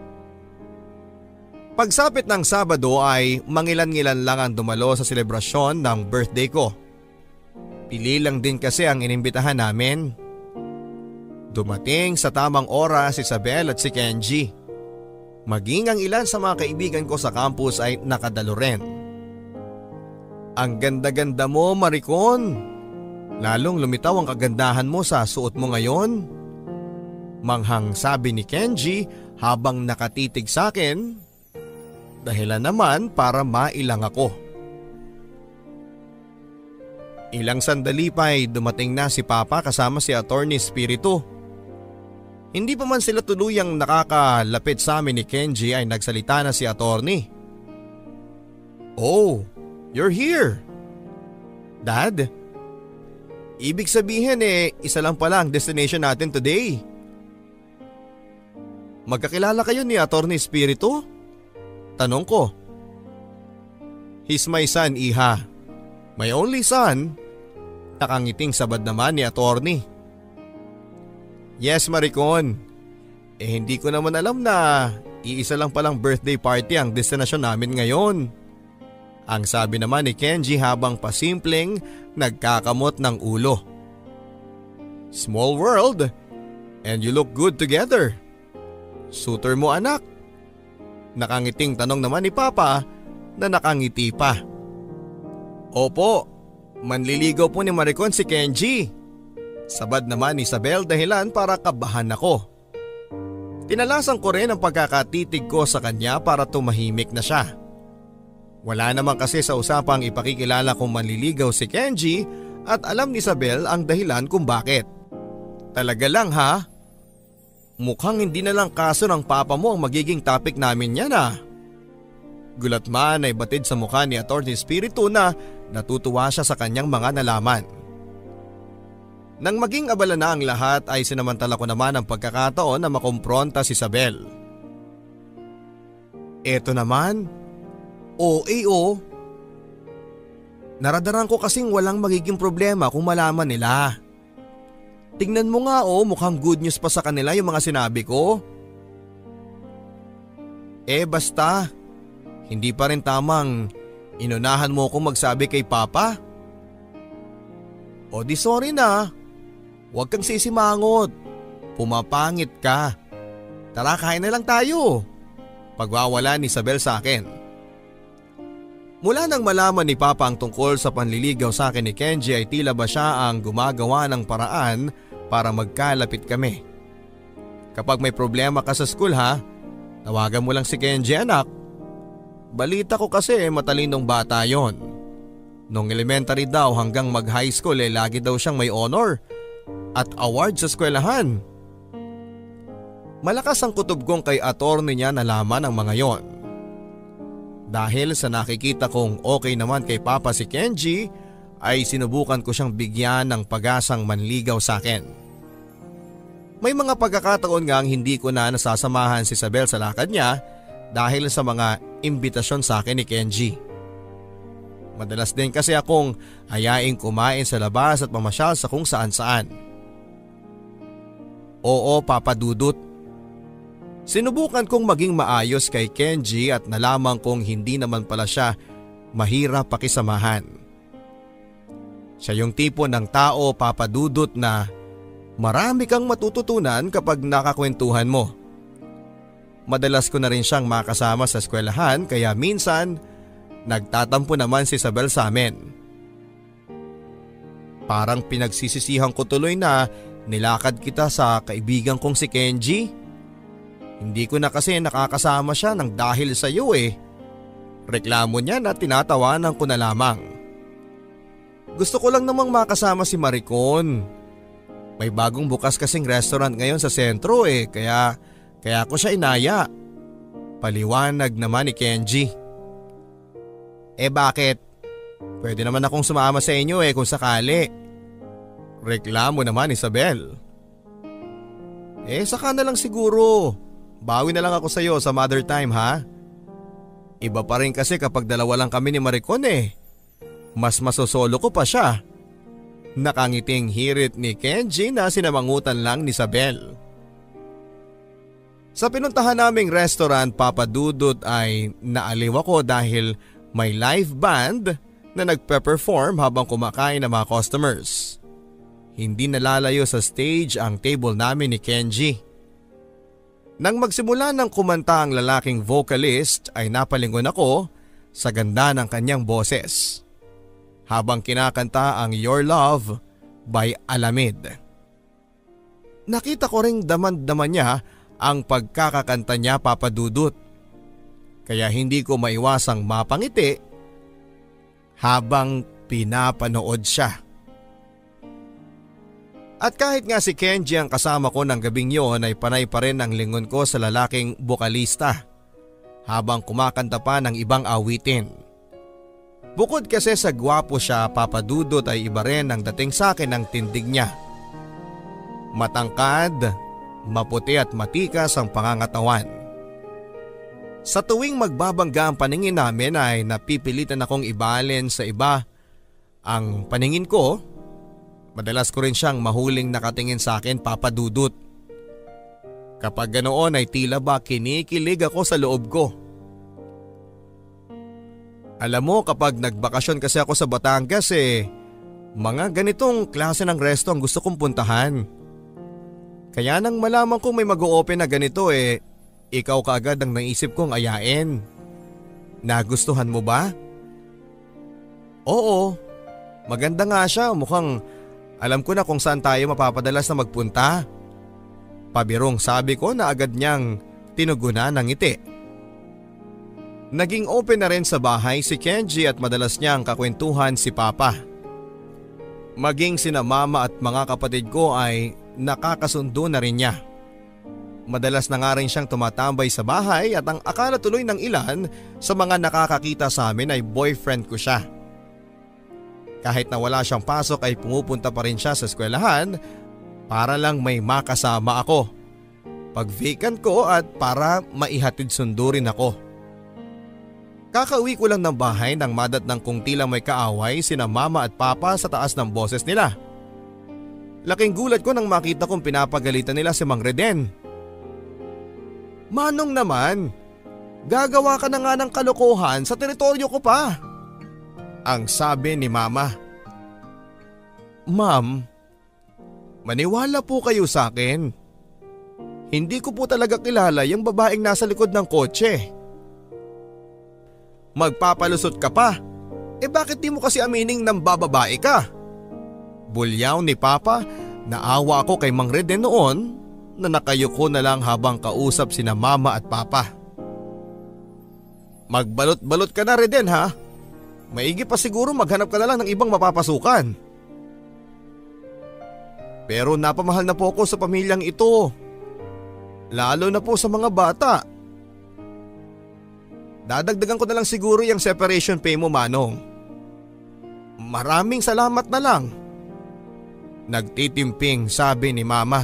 Pagsapit ng Sabado ay mangilan-ngilan lang ang dumalo sa selebrasyon ng birthday ko. Pili lang din kasi ang inimbitahan namin. Dumating sa tamang oras si Isabel at si Kenji. Maging ang ilan sa mga kaibigan ko sa campus ay nakadalo rin. Ang ganda-ganda mo, Maricon. Lalong lumitaw ang kagandahan mo sa suot mo ngayon. Manghang sabi ni Kenji habang nakatitig sa akin, dahilan naman para mailang ako. Ilang sandali pa ay dumating na si Papa kasama si Attorney Espiritu. Hindi pa man sila tuluyang nakakalapit sa amin ni Kenji ay nagsalita na si Attorney. "Oh, you're here. Dad, ibig sabihin eh isa lang pala ang destination natin today." "Magkakilala kayo ni Attorney Espiritu?" tanong ko. "He's my son, Iha. My only son." Nakangiting sabad naman ni Attorney. "Yes, Maricon. Eh hindi ko naman alam na iisa lang palang birthday party ang destinasyon namin ngayon." Ang sabi naman ni Kenji habang pasimpleng nagkakamot ng ulo. "Small world and you look good together. Suitor mo, anak?" Nakangiting tanong naman ni Papa na nakangiti pa. "Opo, manliligaw po ni Maricon si Kenji." Sabad naman ni Isabel dahilan para kabahan ako. Tinalasan ko rin ang pagkakatitig ko sa kanya para tumahimik na siya. Wala naman kasi sa usapang ipakikilala kung manliligaw si Kenji at alam ni Isabel ang dahilan kung bakit. Talaga lang ha? Mukhang hindi na lang kaso ng papa mo ang magiging topic namin yan ah. Gulat man ay batid sa mukha ni Attorney Espiritu na natutuwa siya sa kanyang mga nalaman. Nang maging abala na ang lahat ay sinamantala ko naman ang pagkakataon na makumpronta si Isabel. "Eto naman, O A O. Naradaran ko kasing walang magiging problema kung malaman nila. Tingnan mo nga oh, mukhang good news pa sa kanila yung mga sinabi ko." "Eh basta, hindi pa rin tamang inunahan mo akong magsabi kay Papa." "O di sorry na, huwag kang sisimangot, pumapangit ka. Tara kain na lang tayo." Pagwawala ni Isabel sa akin. Mula nang malaman ni Papa ang tungkol sa panliligaw sa akin ni Kenji ay tila ba siya ang gumagawa ng paraan para magkalapit kami. "Kapag may problema ka sa school ha, tawagan mo lang si Kenji, anak. Balita ko kasi matalinong bata yon. Nung elementary daw hanggang mag high school eh lagi daw siyang may honor at award sa eskwelahan." Malakas ang kutob kong kay attorney niya nalaman ang mga yon. Dahil sa nakikita kong okay naman kay Papa si Kenji ay sinubukan ko siyang bigyan ng pag-asang manligaw sa akin. May mga pagkakataon nga ang hindi ko na nasasamahan si Isabel sa lakad niya dahil sa mga imbitasyon sa akin ni Kenji. Madalas din kasi akong hayaing kumain sa labas at mamasyal sa kung saan saan. Oo, Papa Dudut. Sinubukan kong maging maayos kay Kenji at nalaman kong hindi naman pala siya mahirap pakisamahan. Siya yung tipo ng tao, Papa Dudut, na marami kang matututunan kapag nakakwentuhan mo. Madalas ko na rin siyang makasama sa eskwelahan kaya minsan nagtatampo naman si Isabel sa amin. Parang pinagsisisihan ko tuloy na nilakad kita sa kaibigan kong si Kenji. Hindi ko na kasi nakakasama siya ng dahil sa iyo eh. Reklamo niya na tinatawanan ko na lamang. Gusto ko lang namang makasama si Maricon. May bagong bukas kasing restaurant ngayon sa sentro eh kaya, kaya ko siya inaya. Paliwanag naman ni Kenji. Eh bakit? Pwede naman akong sumama sa inyo eh kung sakali. Reklamo naman Isabel. Eh saka na lang siguro. Bawi na lang ako sa iyo sa mother time ha. Iba pa rin kasi kapag dalawa lang kami ni Maricon eh. Mas masosolo ko pa siya. Nakangiting hirit ni Kenji na sinamangutan lang ni Isabel. Sa pinuntahan naming restaurant, Papa Dudut, ay naaliw ako dahil may live band na nagpe-perform habang kumakain ng mga customers. Hindi nalalayo sa stage ang table namin ni Kenji. Nang magsimula ng kumanta ang lalaking vocalist ay napalingon ako sa ganda ng kanyang boses habang kinakanta ang Your Love by Alamid. Nakita ko ring daman-daman niya ang pagkakakanta niya, Papa Dudut. Kaya hindi ko maiwasang mapangiti habang pinapanood siya. At kahit nga si Kenji ang kasama ko ng gabing yon ay panay pa rin ang lingon ko sa lalaking bokalista habang kumakanta pa ng ibang awitin. Bukod kasi sa gwapo siya, Papa Dudut, ay iba rin ang dating sa akin ng tindig niya. Matangkad, maputi at matikas ang pangangatawan. Sa tuwing magbabangga ang paningin namin ay napipilitan akong ibalin sa iba ang paningin ko. Madalas ko rin siyang mahuling nakatingin sa akin, Papa Dudut. Kapag ganoon ay tila ba kinikilig ako sa loob ko. Alam mo, kapag nagbakasyon kasi ako sa Batangas eh, mga ganitong klase ng resto ang gusto kong puntahan. Kaya nang malaman kong may mag-o-open na ganito eh, ikaw kaagad ang naisip kong ayain. Nagustuhan mo ba? Oo, maganda nga siya, mukhang alam ko na kung saan tayo mapapadalas na magpunta. Pabirong sabi ko na agad niyang tinugunan ng ngiti. Naging open na rin sa bahay si Kenji at madalas niyang kakwentuhan si Papa. Maging sina Mama at mga kapatid ko ay nakakasundo na rin niya. Madalas na nga rin siyang tumatambay sa bahay at ang akala tuloy ng ilan sa mga nakakakita sa amin ay boyfriend ko siya. Kahit na wala siyang pasok ay pumupunta pa rin siya sa eskwelahan para lang may makasama ako pag vacant ko at para maihatid sundo rin ako. Kakauwi ko lang ng bahay nang madatnang kung tila may kaaway sina Mama at Papa sa taas ng boses nila. Laking gulat ko nang makita kong pinapagalitan nila si Mang Reden. Manong naman, gagawa ka na nga ng kalokohan sa teritoryo ko pa. Ang sabi ni Mama. Ma'am, maniwala po kayo sa akin. Hindi ko po talaga kilala yung babaeng nasa likod ng kotse. Magpapalusot ka pa. Eh bakit di mo kasi amining nang bababae ka? Bulyaw ni Papa, naawa ako kay Mang Reden noon na nakayuko na lang habang kausap sina Mama at Papa. Magbalot-balot ka na, Reden, ha? Maigi pa siguro maghanap ka na lang ng ibang mapapasukan. Pero napamahal na po ako sa pamilyang ito. Lalo na po sa mga bata. Dadagdagan ko na lang siguro yung separation pay mo, Manong. Maraming salamat na lang. Nagtitimping sabi ni Mama.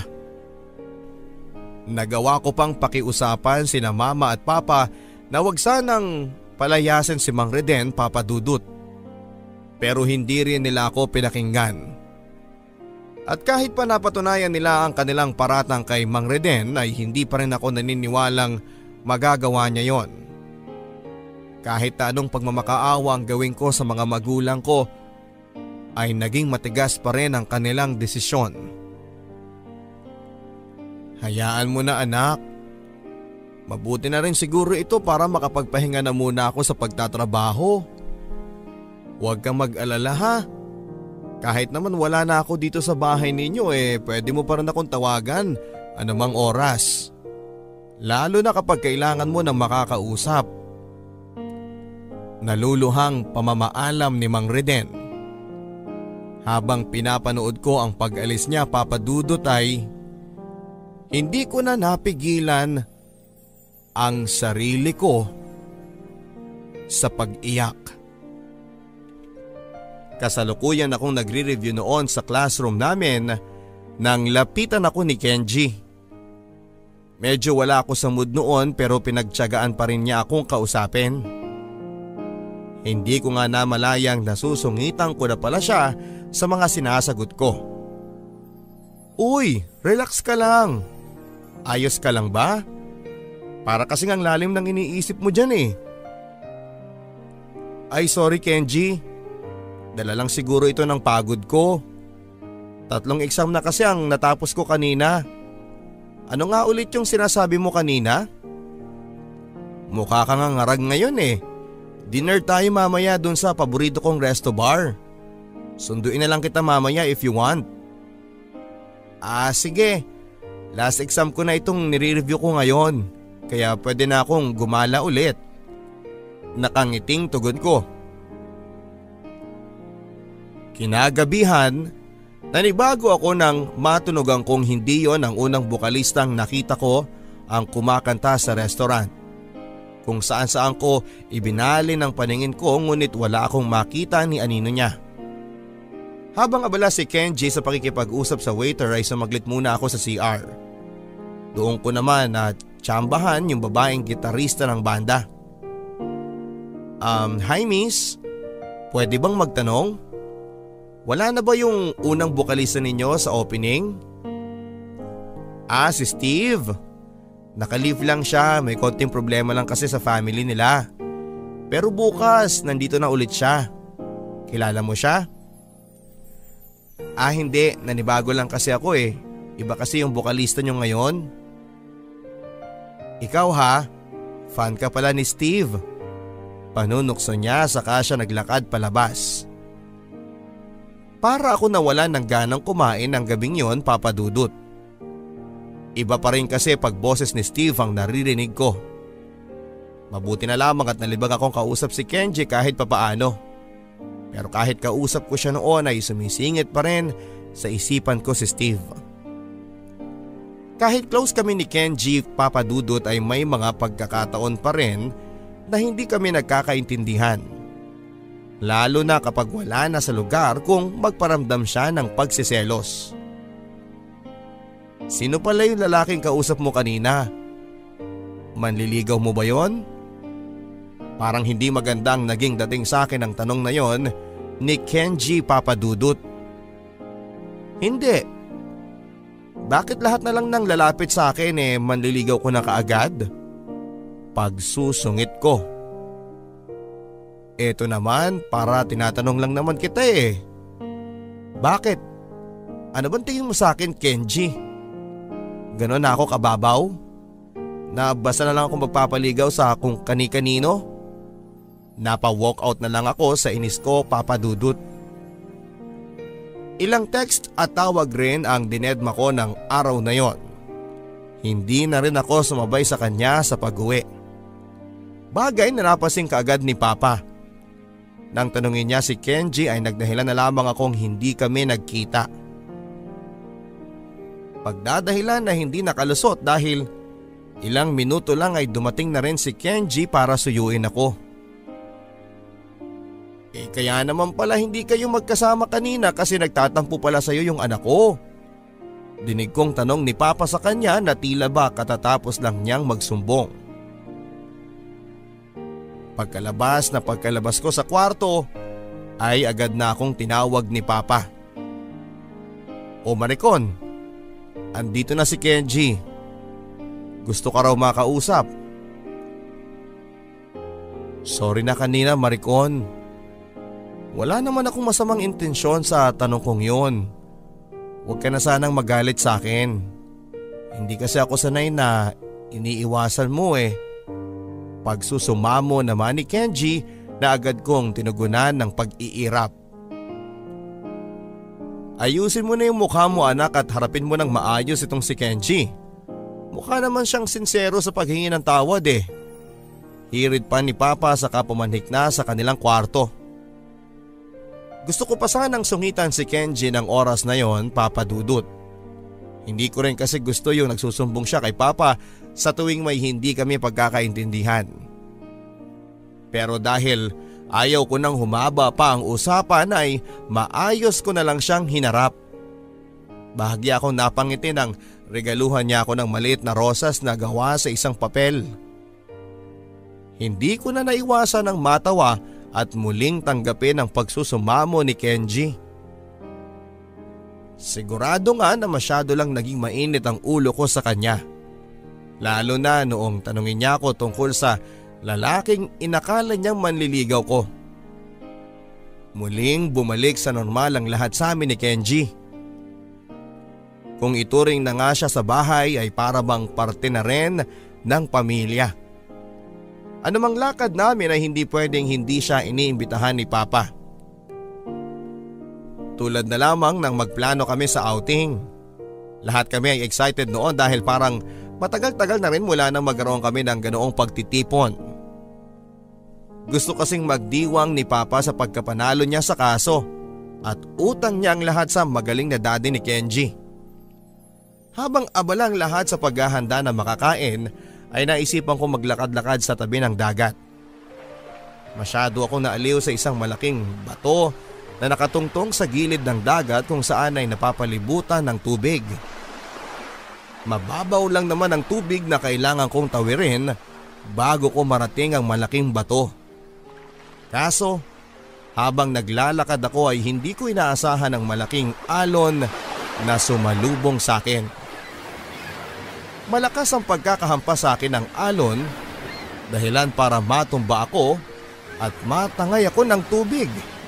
Nagawa ko pang pakiusapan sina Mama at Papa na wag sanang palayasin si Mang Reden, Papa Dudut. Pero hindi rin nila ako pinakinggan. At kahit pa napatunayan nila ang kanilang paratang kay Mang Reden ay hindi pa rin ako naniniwalang magagawa niya yon. Kahit na anong pagmamakaawa ang gawin ko sa mga magulang ko ay naging matigas pa rin ang kanilang desisyon. Hayaan mo na, anak. Mabuti na rin siguro ito para makapagpahinga na muna ako sa pagtatrabaho. Huwag kang mag-alala, ha. Kahit naman wala na ako dito sa bahay ninyo eh pwede mo pa rin akong tawagan anumang oras. Lalo na kapag kailangan mo ng makakausap. Naluluhang pamamaalam ni Mang Reden. Habang pinapanood ko ang pag-alis niya, Papa Dudut, ay hindi ko na napigilan ang sarili ko sa pag-iyak. Kasalukuyan akong nagre-review noon sa classroom namin nang lapitan ako ni Kenji. Medyo wala ako sa mood noon pero pinagtiyagaan pa rin niya akong kausapin. Hindi ko nga namalayang nasusungitan ko na pala siya sa mga sinasagot ko. Uy, relax ka lang. Ayos ka lang ba? Para kasing ang lalim ng iniisip mo dyan eh. Ay sorry Kenji. Dala lang siguro ito ng pagod ko. Tatlong exam na kasi ang natapos ko kanina. Ano nga ulit yung sinasabi mo kanina? Mukha kang ngarag ngayon eh. Dinner tayo mamaya dun sa paborito kong resto bar. Sunduin na lang kita mamaya if you want. Ah sige, Last exam ko na itong nire-review ko ngayon, kaya pwede na akong gumala ulit. Nakangiting tugon ko. Kinagabihan, nanibago ako nang matunogan kong hindi yon ang unang bokalistang nakita ko ang kumakanta sa restaurant. Kung saan saan ko ibinali ng paningin ko ngunit wala akong makita ni anino niya. Habang abala si Kenji sa pakikipag-usap sa waiter ay sumaglit muna ako sa C R. Doon ko naman na tsambahan yung babaeng gitarista ng banda. Um, hi miss, pwede bang magtanong? Wala na ba yung unang bokalista ninyo sa opening? Ah, si Steve. Naka-leave lang siya, may konting problema lang kasi sa family nila. Pero bukas, nandito na ulit siya. Kilala mo siya? Ah hindi, nanibago lang kasi ako eh. Iba kasi yung bokalista nyo ngayon. Ikaw ha? Fan ka pala ni Steve. Panunukso niya saka siya naglakad palabas. Para ako nawalan ng ganang kumain ng gabing yon, Papa Dudut. Iba pa rin kasi pag boses ni Steve ang naririnig ko. Mabuti na lamang at nalibag akong kausap si Kenji kahit papaano. Pero kahit kausap ko siya noon ay sumisingit pa rin sa isipan ko si Steve. Kahit close kami ni Kenji, Papa Dudut, ay may mga pagkakataon pa rin na hindi kami nagkakaintindihan. Lalo na kapag wala na sa lugar kung magparamdam siya ng pagsiselos. Sino pala yung lalaking kausap mo kanina? Manliligaw mo ba yon? Parang hindi magandang naging dating sa akin ang tanong na yon ni Kenji, Papa Dudut. Hindi. Bakit lahat na lang nang lalapit sa akin eh manliligaw ko na kaagad? Pagsusungit ko. Eto naman, para tinatanong lang naman kita eh. Bakit? Ano bang tingin mo sa akin, Kenji? Ganon na ako kababaw? Na basta na lang akong magpapaligaw sa kung kani-kanino? Napa-walkout na lang ako sa inis ko, Papa Dudut. Ilang text at tawag rin ang dinedma ko ng araw na yon. Hindi na rin ako sumabay sa kanya sa pag-uwi. Bagay na napasing kaagad ni Papa. Nang tanungin niya si Kenji ay nagdahilan na lamang akong hindi kami nagkita. Pagdadahilan na hindi nakalusot dahil ilang minuto lang ay dumating na rin si Kenji para suyuin ako. Eh kaya naman pala hindi kayo magkasama kanina kasi nagtatampo pala sa iyo yung anak ko. Dinig kong tanong ni Papa sa kanya na tila ba katatapos lang niyang magsumbong. Pagkalabas na pagkalabas ko sa kwarto ay agad na akong tinawag ni Papa. O Maricon, andito na si Kenji. Gusto ka raw makausap. Sorry na kanina, Maricon. Wala naman akong masamang intensyon sa tanong kong yon. Huwag ka na sanang magalit sa akin. Hindi kasi ako sanay na iniiwasan mo eh. Pagsusumamo naman ni Kenji na agad kong tinugunan ng pag-iirap. Ayusin mo na yung mukha mo anak at harapin mo ng maayos itong si Kenji. Mukha naman siyang sincero sa paghingi ng tawad eh. Hirit pa ni Papa saka pumanhik na sa kanilang kwarto. Gusto ko pa sanang sungitan si Kenji ng oras na yon, Papa Dudut. Hindi ko rin kasi gusto yung nagsusumbong siya kay Papa sa tuwing may hindi kami pagkakaintindihan. Pero dahil ayaw ko nang humaba pa ang usapan ay maayos ko na lang siyang hinarap. Bahagya akong napangiti nang regaluhan niya ako ng maliit na rosas na gawa sa isang papel. Hindi ko na naiwasan ng matawa at muling tanggapin ang pagsusumamo ni Kenji. Sigurado nga na masyado lang naging mainit ang ulo ko sa kanya. Lalo na noong tanungin niya ako tungkol sa lalaking inakala niyang manliligaw ko. Muling bumalik sa normal ang lahat sa amin ni Kenji. Kung ituring na nga siya sa bahay ay para bang parte na rin ng pamilya. Anumang lakad namin ay hindi pwedeng hindi siya iniimbitahan ni Papa. Tulad na lamang nang magplano kami sa outing. Lahat kami ay excited noon dahil parang matagal-tagal na rin mula nang magkaroon kami ng ganoong pagtitipon. Gusto kasing magdiwang ni Papa sa pagkapanalo niya sa kaso at utang niya ang lahat sa magaling na daddy ni Kenji. Habang abala ang lahat sa paghahanda na makakain ay naisipan ko maglakad-lakad sa tabi ng dagat. Masyado akong naaliw sa isang malaking bato na nakatungtong sa gilid ng dagat kung saan ay napapalibutan ng tubig. Mababaw lang naman ang tubig na kailangan kong tawirin bago ko marating ang malaking bato. Kaso, habang naglalakad ako ay hindi ko inaasahan ang malaking alon na sumalubong sa akin. Malakas ang pagkakahampas sa akin ng alon, dahilan para matumba ako at matangay ako ng tubig.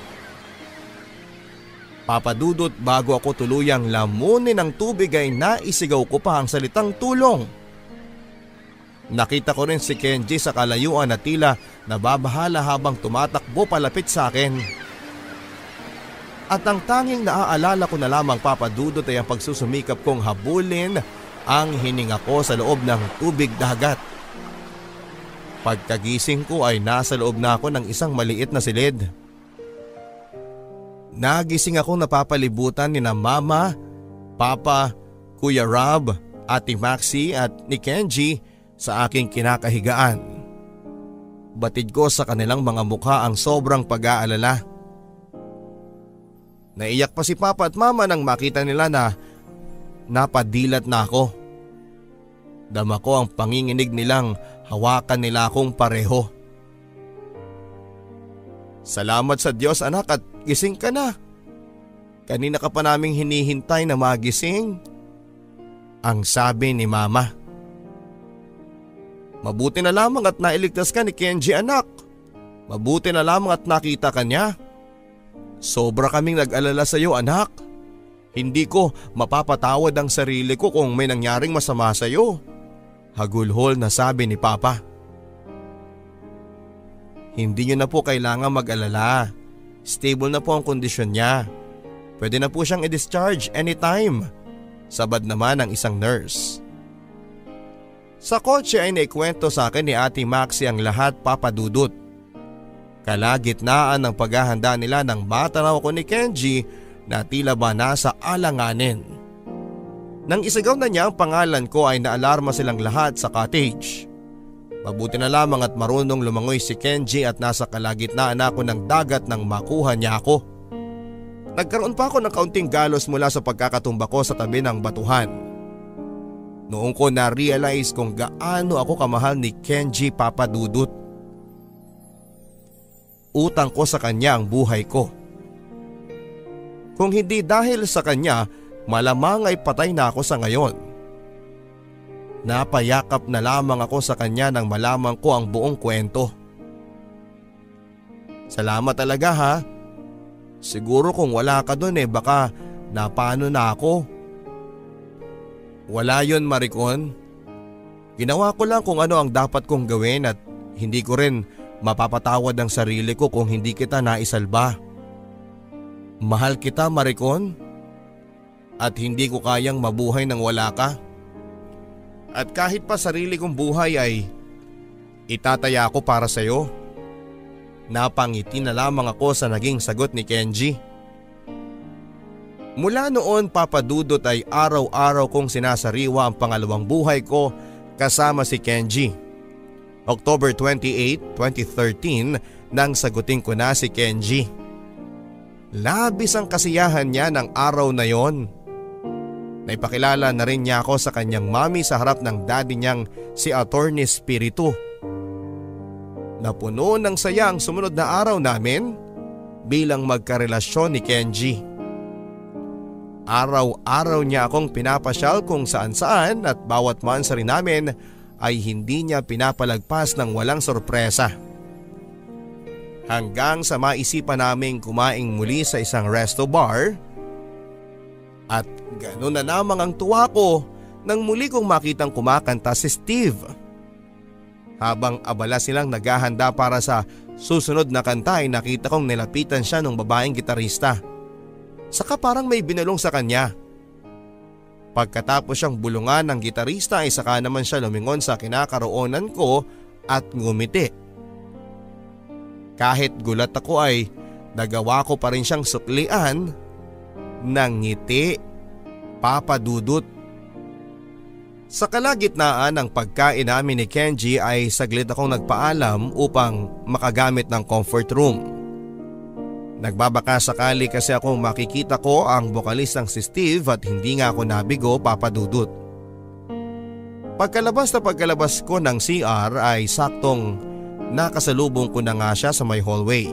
Papadudot, bago ako tuluyang lamunin ng tubig ay naisigaw ko pa ang salitang tulong. Nakita ko rin si Kenji sa kalayuan na tila nababahala habang tumatakbo palapit sa akin. At ang tanging naaalala ko na lamang, Papadudot, ay ang pagsusumikap kong habulin ang hininga ko sa loob ng tubig dagat. Pagkagising ko ay nasa loob na ako ng isang maliit na silid. Nagising ako napapalibutan ni na Mama, Papa, Kuya Rob, Ate Maxi at ni Kenji sa aking kinakahigaan. Batid ko sa kanilang mga mukha ang sobrang pag-aalala. Naiyak pa si Papa at Mama nang makita nila na napadilat na ako. Dama ko ang panginginig nilang hawakan nila akong pareho. Salamat sa Diyos, anak, at gising ka na. Kanina ka pa naming hinihintay na magising, ang sabi ni Mama. Mabuti na lamang at nailigtas ka ni Kenji, anak. Mabuti na lamang at nakita ka niya. Sobra kaming nag-alala sa iyo, anak. Hindi ko mapapatawad ang sarili ko kung may nangyaring masama sa iyo, hagulhol na sabi ni Papa. Hindi niyo na po kailangan mag-alala. Stable na po ang kondisyon niya. Pwede na po siyang i-discharge anytime, sabad naman ng isang nurse. Sa kotse ay naikwento sa akin ni Ate Maxi ang lahat, Papadudot. Kalagitnaan ng paghahanda nila nang matanaw ko ni Kenji na tila ba nasa alanganin. Nang isagaw na niya ang pangalan ko ay naalarma silang lahat sa cottage. Mabuti na lamang at marunong lumangoy si Kenji at nasa kalagitnaan ako ng dagat nang makuha niya ako. Nagkaroon pa ako ng kaunting galos mula sa pagkakatumba ko sa tabi ng batuhan. Noong ko na-realize kung gaano ako kamahal ni Kenji, Papadudot. Utang ko sa kanya ang buhay ko. Kung hindi dahil sa kanya, malamang ay patay na ako sa ngayon. Napayakap na lamang ako sa kanya nang malaman ko ang buong kwento. Salamat talaga, ha. Siguro kung wala ka dun eh baka napano na ako. Wala yon, Maricon. Ginawa ko lang kung ano ang dapat kong gawin at hindi ko rin mapapatawad ang sarili ko kung hindi kita naisalba. Mahal kita, Maricon, at hindi ko kayang mabuhay nang wala ka. At kahit pa sarili kong buhay ay itataya ko para sa iyo. Napangiti na lamang ako sa naging sagot ni Kenji. Mula noon, Papadudot, ay araw-araw kong sinasariwa ang pangalawang buhay ko kasama si Kenji. October twenty-eighth, twenty thirteen nang sagutin ko na si Kenji. Labis ang kasiyahan niya ng araw na yon. Naipakilala na rin niya ako sa kanyang mami sa harap ng daddy niyang si Attorney Spiritu. Napuno ng saya ang sumunod na araw namin bilang magkarelasyon ni Kenji. Araw-araw niya akong pinapasyal kung saan-saan at bawat mansari namin ay hindi niya pinapalagpas ng walang sorpresa. Hanggang sa maisipan naming kumaing muli sa isang resto bar. At gano'n na namang ang tuwa ko nang muli kong makitang kumakanta si Steve. Habang abala silang naghahanda para sa susunod na kanta ay nakita kong nilapitan siya ng babaeng gitarista. Saka parang may binulong sa kanya. Pagkatapos siyang bulungan ng gitarista ay saka naman siya lumingon sa kinakaroonan ko at ngumiti. Kahit gulat ako ay nagawa ko pa rin siyang suklian ng ngiti, Papa Dudut. Sa kalagitnaan ng pagkain namin ni Kenji ay saglit akong nagpaalam upang makagamit ng comfort room. Nagbabaka sakali kasi akong makikita ko ang bokalistang si Steve at hindi nga ako nabigo, Papa Dudut. Pagkalabas na pagkalabas ko ng C R ay saktong nakasalubong ko na nga siya sa may hallway.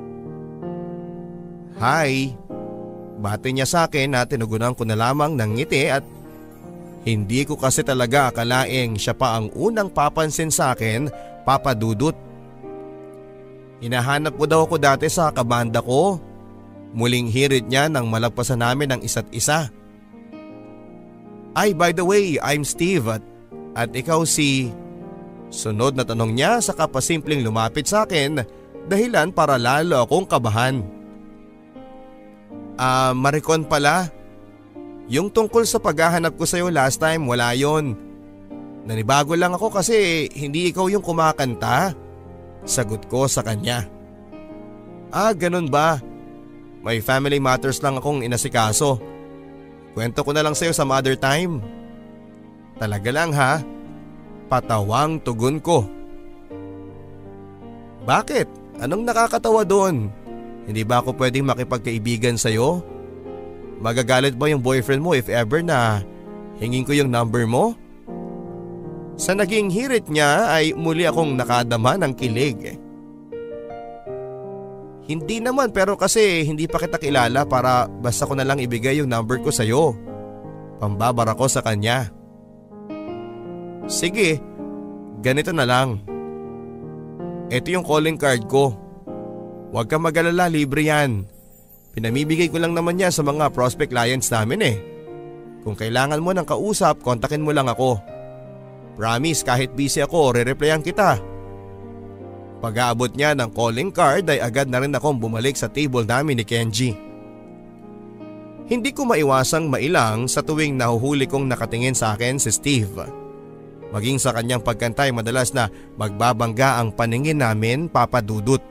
Hi! Bati niya sa akin at tinugunan ko na lamang ng ngiti at hindi ko kasi talaga akalaing siya pa ang unang papansin sa akin, Papa Dudut. Hinahanap mo daw ako dati sa kabanda ko. Muling hirit niya nang malagpasan namin ang isa't isa. Ay, by the way, I'm Steve at, at ikaw si… Sunod na tanong niya saka pasimpleng lumapit sa akin, dahilan para lalo akong kabahan. Ah, uh, Maricon pala. Yung tungkol sa paghahanap ko sa'yo last time, wala yon. Nanibago lang ako kasi hindi ikaw yung kumakanta. Sagot ko sa kanya. Ah, ganun ba? May family matters lang akong inasikaso. Kwento ko na lang sa'yo some other time. Talaga lang ha? Patawang tugon ko. Bakit? Anong nakakatawa doon? Hindi ba ako pwedeng makipagkaibigan sa'yo? Magagalit ba yung boyfriend mo if ever na hingin ko yung number mo? Sa naging hirit niya ay muli akong nakadama ng kilig. Hindi naman, pero kasi hindi pa kita kilala para basta ko na lang ibigay yung number ko sa'yo. Pambabara ko sa kanya. Sige, ganito na lang. Ito yung calling card ko. Huwag kang mag-alala, libre yan. Pinamibigay ko lang naman yan sa mga prospect clients namin eh. Kung kailangan mo ng kausap, kontakin mo lang ako. Promise, kahit busy ako, re-replyan kita. Pag-aabot niya ng calling card ay agad na rin akong bumalik sa table namin ni Kenji. Hindi ko maiwasang mailang sa tuwing nahuhuli kong nakatingin sa akin si Steve. Maging sa kanyang pagkantay madalas na magbabangga ang paningin namin, Papa Dudut.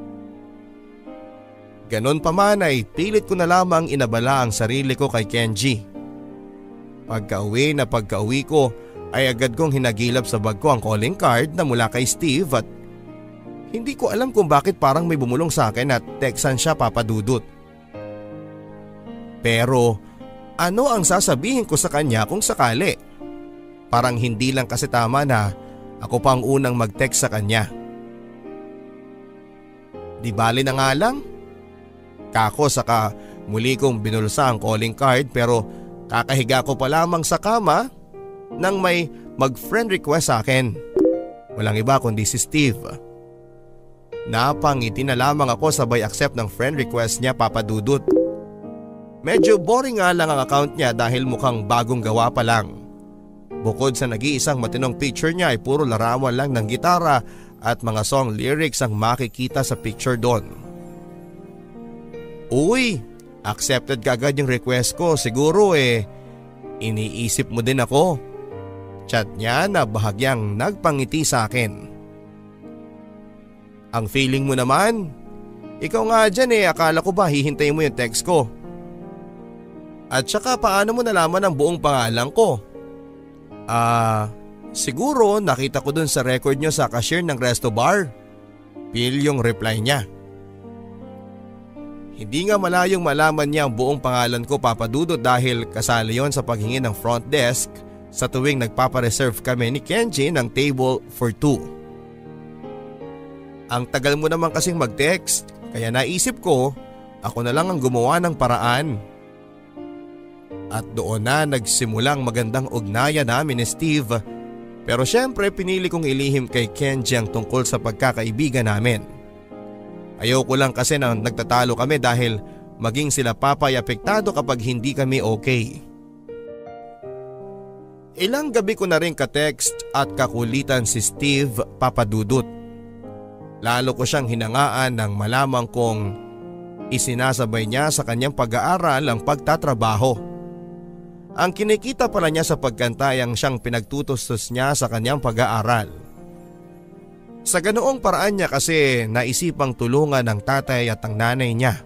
Ganon pa man ay pilit ko na lamang inabala ang sarili ko kay Kenji. Pagka-uwi na pagka-uwi ko ay agad kong hinagilap sa bag ko ang calling card na mula kay Steve at hindi ko alam kung bakit parang may bumulong sa akin at textan siya, Papa Dudut. Pero ano ang sasabihin ko sa kanya kung sakali? Parang hindi lang kasi tama na ako pa ang unang mag-text sa kanya. Di bali na nga lang? Kako saka muli kong binulsa ang calling card pero kakahiga ko pa lamang sa kama nang may mag-friend request sa akin. Walang iba kundi si Steve. Napangiti na lamang ako sabay accept ng friend request niya, Papa Dudut. Medyo boring nga lang ang account niya dahil mukhang bagong gawa pa lang. Bukod sa nag-iisang matinong picture niya ay puro larawan lang ng gitara at mga song lyrics ang makikita sa picture doon. Uy, accepted kagad yung request ko, siguro eh iniisip mo din ako. Chat niya na bahagyang nagpangiti sa akin. Ang feeling mo naman? Ikaw nga dyan eh, akala ko ba hihintayin mo yung text ko? At saka paano mo nalaman ang buong pangalan ko? Ah, uh, siguro nakita ko dun sa record nyo sa cashier ng resto bar. Feel yung reply niya. Hindi nga malayong malaman niya ang buong pangalan ko, Papa Dudut, dahil kasali yon sa paghingi ng front desk sa tuwing nagpapareserve kami ni Kenji ng table for two. Ang tagal mo naman kasing mag-text, kaya naisip ko ako na lang ang gumawa ng paraan. At doon na nagsimulang magandang ugnayan namin ni Steve, pero syempre pinili kong ilihim kay Kenji ang tungkol sa pagkakaibigan namin. Ayoko lang kasi na nagtatalo kami dahil maging sila Papa ay apektado kapag hindi kami okay. Ilang gabi ko na rin ka-text at kakulitan si Steve, Papa Dudut. Lalo ko siyang hinangaan nang malamang kong isinasabay niya sa kanyang pag-aaral ang pagtatrabaho. Ang kinikita pala niya sa pagkanta ay ang siyang pinagtutustos niya sa kanyang pag-aaral. Sa ganoong paraan niya kasi naisipang tulungan ng tatay at ang nanay niya.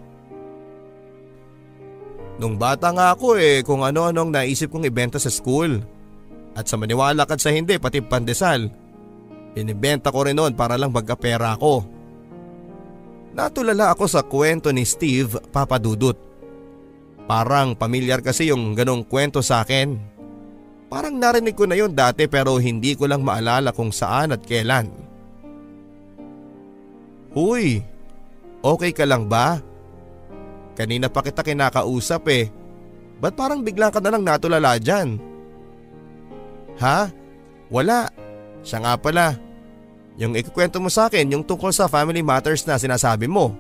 Nung bata nga ako eh kung ano-anong naisip kong ibenta sa school. At sa maniwala at sa hindi pati pandesal. Binibenta ko rin noon para lang magkapera ako. Natulala ako sa kwento ni Steve, Papa Dudut. Parang pamilyar kasi yung ganong kwento sa akin. Parang narinig ko na yun dati pero hindi ko lang maalala kung saan at kailan. Huy, okay ka lang ba? Kanina pa kita kinakausap eh. Ba't parang bigla ka na lang natulala dyan? Ha? Wala. Siya nga pala. Yung ikukwento mo sa akin yung tungkol sa family matters na sinasabi mo.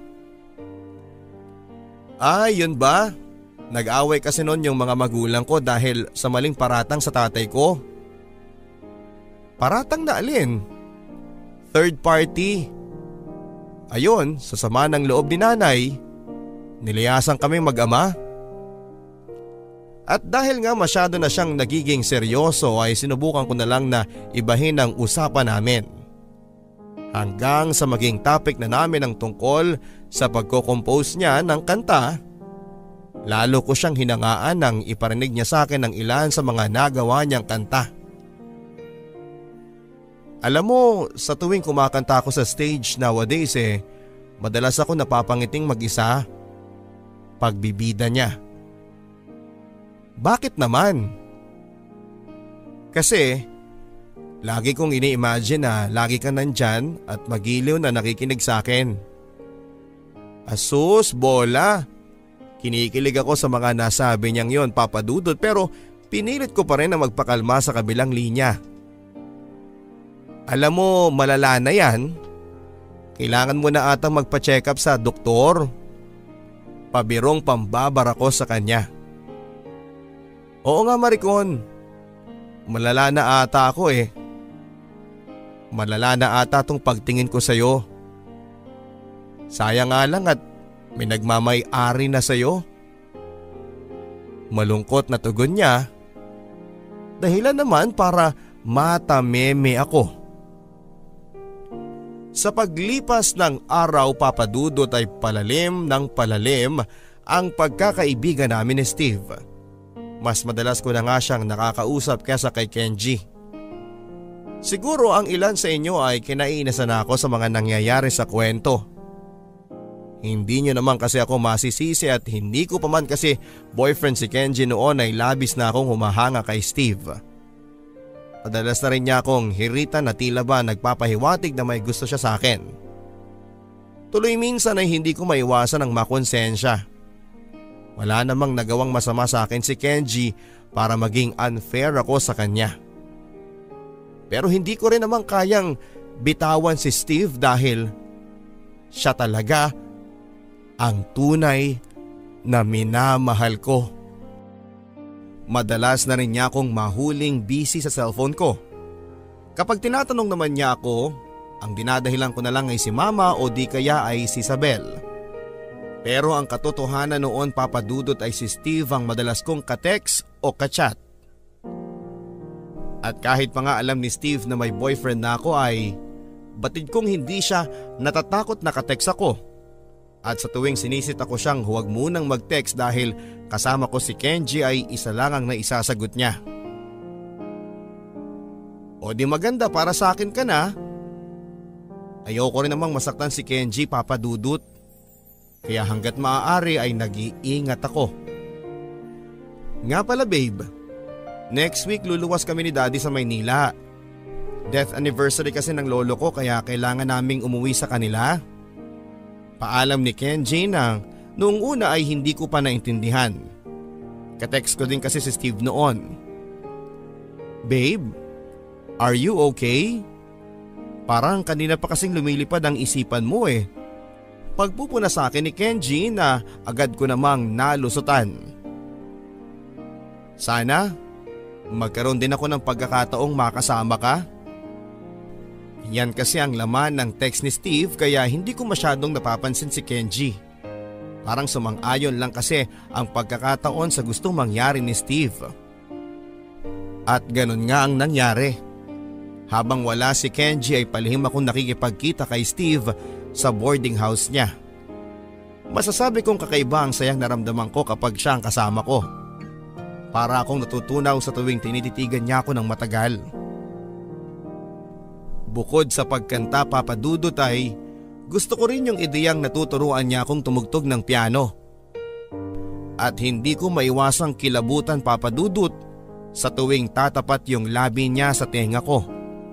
Ah, yun ba? Nag-away kasi noon yung mga magulang ko dahil sa maling paratang sa tatay ko. Paratang na alin? Third party. Ayun, sa sama ng loob ni nanay, nilayasan kami mag-ama. At dahil nga masyado na siyang nagiging seryoso ay sinubukan ko na lang na ibahin ang usapan namin. Hanggang sa maging topic na namin ang tungkol sa pagko-compose niya ng kanta. Lalo ko siyang hinangaan nang iparinig niya sa akin ng ilan sa mga nagawa niyang kanta. Alam mo, sa tuwing kumakanta ako sa stage nowadays eh, madalas ako napapangiting mag-isa. Pagbibida niya. Bakit naman? Kasi lagi kong ini-imagine na lagi ka nandyan at magiliw na nakikinig sa akin. Asus, bola. Kinikilig ako sa mga nasabi niyang yon, Papa Dudut, pero pinilit ko pa rin na magpakalma sa kabilang linya. Alam mo, malala na yan. Kailangan mo na atang magpa-check up sa doktor. Pabirong pambabar ako sa kanya. Oo nga Maricon, malala na ata ako eh. Malala na ata tong pagtingin ko sa'yo. Sayang nga lang at may nagmamay-ari na sa'yo. Malungkot na tugon niya. Dahilan naman para matameme ako. Sa paglipas ng araw, Papa Dudut, ay palalim ng palalim ang pagkakaibigan namin ni Steve. Mas madalas ko na nga siyang nakakausap kaysa kay Kenji. Siguro ang ilan sa inyo ay kinaiinasan ako sa mga nangyayari sa kwento. Hindi nyo naman kasi ako masisisi at hindi ko pa man kasi boyfriend si Kenji noon ay labis na akong humahanga kay Steve. Madalas na rin niya akong hiritan na tila ba nagpapahiwatig na may gusto siya sa akin. Tuloy minsan ay hindi ko maiwasan ang makonsensya. Wala namang nagawang masama sa akin si Kenji para maging unfair ako sa kanya. Pero hindi ko rin naman kayang bitawan si Steve dahil siya talaga ang tunay na minamahal ko. Madalas na rin niya akong mahuling busy sa cellphone ko. Kapag tinatanong naman niya ako, ang dinadahilan ko na lang ay si Mama o di kaya ay si Isabel. Pero ang katotohanan noon, Papa Dudut, ay si Steve ang madalas kong ka-text o ka-chat. At kahit pa nga alam ni Steve na may boyfriend na ako ay batid kong hindi siya natatakot na ka-text ako. At sa tuwing sinisit ako siyang huwag munang mag-text dahil kasama ko si Kenji ay isa lang ang naisasagot niya. O di maganda, para sa akin ka na. Ayoko rin namang masaktan si Kenji, Papa Dudut. Kaya hanggat maaari ay nag-iingat ako. Nga pala babe, next week luluwas kami ni Daddy sa Maynila. Death anniversary kasi ng lolo ko kaya kailangan naming umuwi sa kanila. Paalam ni Kenji na noong una ay hindi ko pa naintindihan. Katext ko din kasi si Steve noon. Babe, are you okay? Parang kanina pa kasing lumilipad ang isipan mo eh. Pagpupuna sa akin ni Kenji na agad ko namang nalusutan. Sana magkaroon din ako ng pagkakataong makasama ka. Yan kasi ang laman ng text ni Steve kaya hindi ko masyadong napapansin si Kenji. Parang sumang-ayon lang kasi ang pagkakataon sa gustong mangyari ni Steve. At ganun nga ang nangyari. Habang wala si Kenji ay palihim akong nakikipagkita kay Steve sa boarding house niya. Masasabi kong kakaiba ang sayang naramdaman ko kapag siya ang kasama ko. Para akong natutunaw sa tuwing tinititigan niya ako ng matagal. Bukod sa pagkanta, Papa Dudut, ay gusto ko rin yung ideyang natuturuan niya akong tumugtog ng piano. At hindi ko maiwasang kilabutan, Papa Dudut, sa tuwing tatapat yung labi niya sa tenga ko.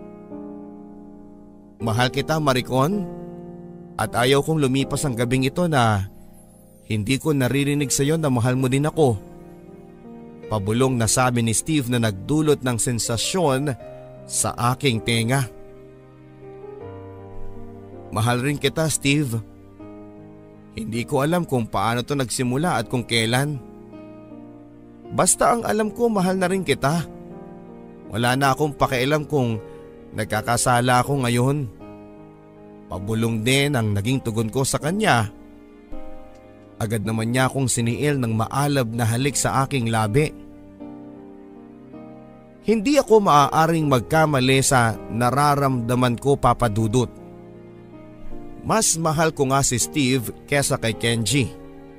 Mahal kita, Maricon, at ayaw kong lumipas ang gabing ito na hindi ko naririnig sa iyo na mahal mo din ako. Pabulong na sabi ni Steve na nagdulot ng sensasyon sa aking tenga. Mahal rin kita, Steve. Hindi ko alam kung paano to nagsimula at kung kailan. Basta ang alam ko, mahal na rin kita. Wala na akong pakialam kung nagkakasala ako ngayon. Pabulong din ang naging tugon ko sa kanya. Agad naman niya akong siniil ng maalab na halik sa aking labi. Hindi ako maaaring magkamali sa nararamdaman ko, Papa Dudut. Mas mahal ko nga si Steve kesa kay Kenji.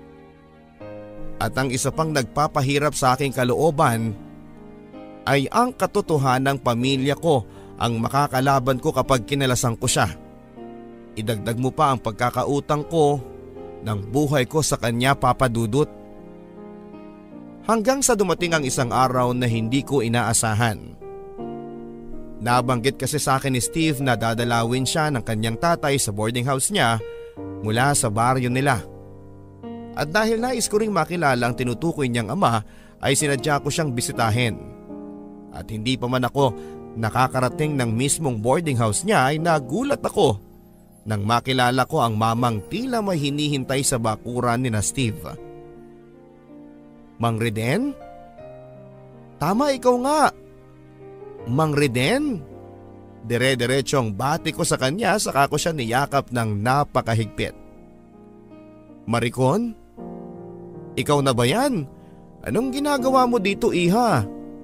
At ang isa pang nagpapahirap sa aking kalooban ay ang katotohanang pamilya ko ang makakalaban ko kapag kinalasan ko siya. Idagdag mo pa ang pagkakautang ko ng buhay ko sa kanya, Papa Dudut. Hanggang sa dumating ang isang araw na hindi ko inaasahan. Nabanggit kasi sa akin ni Steve na dadalawin siya ng kanyang tatay sa boarding house niya mula sa baryo nila. At dahil nais ko ring makilala ang tinutukoy niyang ama ay sinadya ko siyang bisitahin. At hindi pa man ako nakakarating ng mismong boarding house niya ay nagulat ako nang makilala ko ang mamang tila may hinihintay sa bakuran ni na Steve. Mang Reden? Tama, ikaw nga. Mang Reden? Dire-diretsong bati ko sa kanya saka ko siya niyakap ng napakahigpit. Maricon? Ikaw na ba yan? Anong ginagawa mo dito, iha?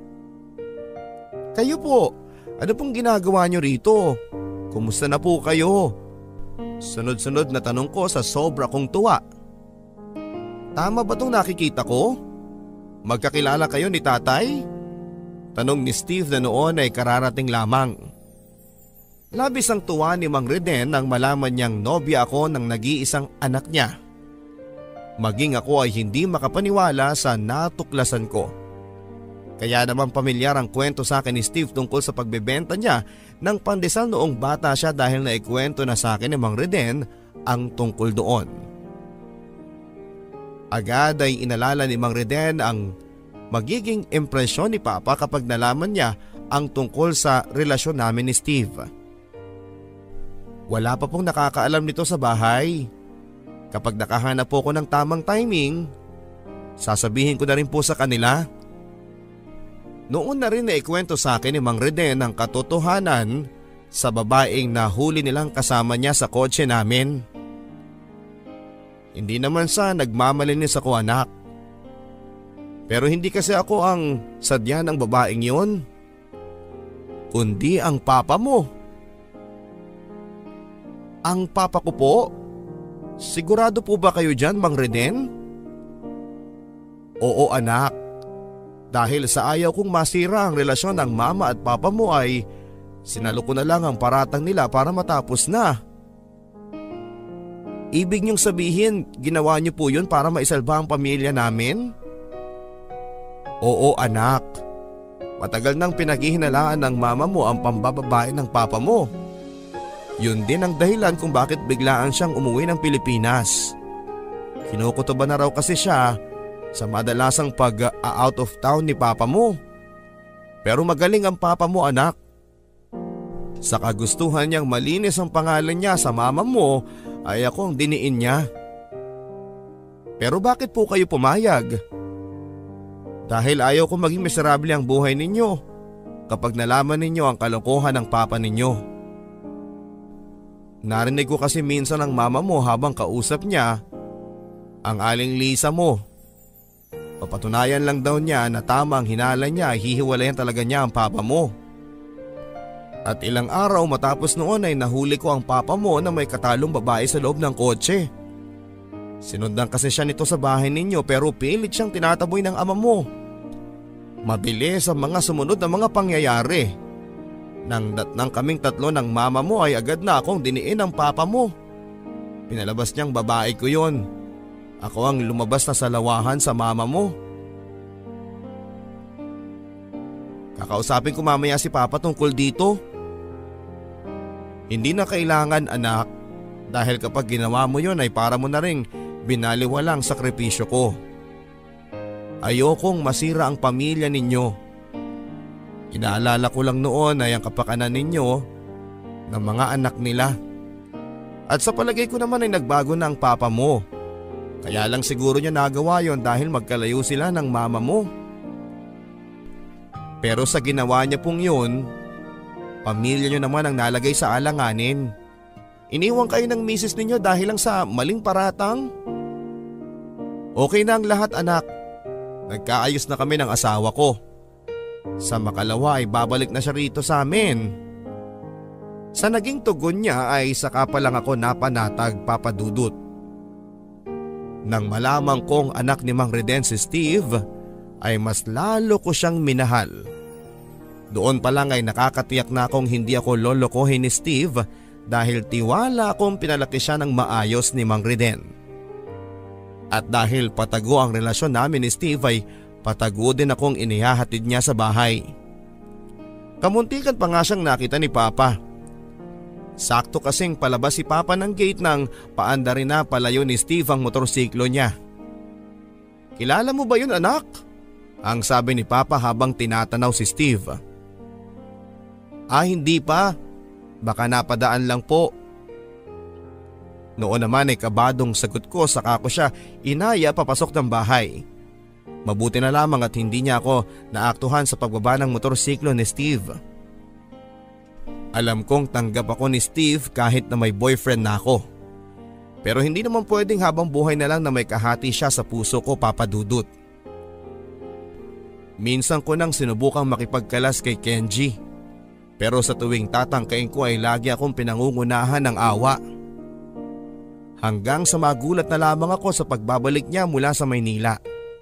Kayo po, ano pong ginagawa nyo rito? Kumusta na po kayo? Sunod-sunod na tanong ko sa sobra kong tuwa. Tama ba itong nakikita ko? Magkakilala kayo ni tatay? Tanong ni Steve na noon ay kararating lamang. Labis ang tuwa ni Mang Reden nang malaman niyang nobya ako ng nag-iisang anak niya. Maging ako ay hindi makapaniwala sa natuklasan ko. Kaya naman pamilyar ang kwento sa akin ni Steve tungkol sa pagbebenta niya ng pandesal noong bata siya dahil naikwento na sa akin ni Mang Reden ang tungkol doon. Agad ay inalala ni Mang Reden ang magiging impresyon ni Papa kapag nalaman niya ang tungkol sa relasyon namin ni Steve. Wala pa pong nakakaalam nito sa bahay. Kapag nakahanap po ko ng tamang timing, sasabihin ko na rin po sa kanila. Noon na rin naikwento sa akin ni Mang Reden ang katotohanan sa babaeng nahuli nilang kasama niya sa kotse namin. Hindi naman sa nagmamalinis ako, anak. Pero hindi kasi ako ang sadya ng babaeng yon, kundi ang papa mo. Ang papa ko po? Sigurado po ba kayo dyan, Mang Reden? Oo, anak. Dahil sa ayaw kong masira ang relasyon ng mama at papa mo ay sinalo ko na lang ang paratang nila para matapos na. Ibig niyong sabihin, ginawa niyo po yun para maisalba ang pamilya namin? Oo, anak. Matagal nang pinaghihinalaan ng mama mo ang pambababae ng papa mo. Yun din ang dahilan kung bakit biglaan siyang umuwi ng Pilipinas. Kinukutuban na raw kasi siya sa madalasang pag-out of town ni papa mo. Pero magaling ang papa mo, anak. Sa kagustuhan niyang malinis ang pangalan niya sa mama mo ay ako ang diniin niya. Pero bakit po kayo pumayag? Dahil ayaw ko maging miserable ang buhay ninyo kapag nalaman ninyo ang kalokohan ng papa ninyo. Narinig ko kasi minsan ang mama mo habang kausap niya ang aling Lisa mo. Papatunayan lang daw niya na tama ang hinala niya ay hihiwalayan talaga niya ang papa mo. At ilang araw matapos noon ay nahuli ko ang papa mo na may katalong babae sa loob ng kotse. Sinundan kasi siya nito sa bahay ninyo pero pilit siyang tinataboy ng ama mo. Mabilis ang mga sumunod na mga pangyayari. Nang datnang kaming tatlo ng mama mo ay agad na akong diniin ng papa mo. Pinalabas niyang babae ko yon. Ako ang lumabas na sa lawahan sa mama mo. Kakausapin ko mamaya si papa tungkol dito. Hindi na kailangan anak, dahil kapag ginawa mo yon ay para mo na ring binaliwala ang sakripisyo ko. Ayokong masira ang pamilya ninyo. Inaalala ko lang noon ay ang kapakanan ninyo ng mga anak nila. At sa palagay ko naman ay nagbago na ang papa mo. Kaya lang siguro niya nagawa yon dahil magkalayo sila ng mama mo. Pero sa ginawa niya pong yun, pamilya niyo naman ang nalagay sa alanganin. Iniwan kayo ng misis ninyo dahil lang sa maling paratang. Okay na ang lahat anak. Nagkaayos na kami ng asawa ko. Sa makalawa ay babalik na siya rito sa amin. Sa naging tugon niya ay saka pa lang ako napanatag papadudot. Nang malamang kong anak ni Mang Reden si Steve ay mas lalo ko siyang minahal. Doon pa lang ay nakakatiyak na akong hindi ako lolokohin ni Steve dahil tiwala akong pinalaki siya ng maayos ni Mang Reden. At dahil patago ang relasyon namin ni Steve ay patago din akong inihahatid niya sa bahay. Kamuntikan pa nga siyang nakita ni Papa. Sakto kasing palabas si Papa ng gate nang paanda rin na palayo ni Steve ang motorsiklo niya. Kilala mo ba yun anak? Ang sabi ni Papa habang tinatanaw si Steve. Ah hindi pa, baka napadaan lang po. Noon naman ay kabadong sagot ko saka ko siya inaya papasok ng bahay. Mabuti na lamang at hindi niya ako naaktuhan sa pagbaba ng motorsiklo ni Steve. Alam kong tanggap ako ni Steve kahit na may boyfriend na ako. Pero hindi naman pwedeng habang buhay na lang na may kahati siya sa puso ko papadudot. Minsan ko nang sinubukang makipagkalas kay Kenji. Pero sa tuwing tatangkain ko ay lagi akong pinangungunahan ng awa. Hanggang sa magulat na lamang ako sa pagbabalik niya mula sa Maynila.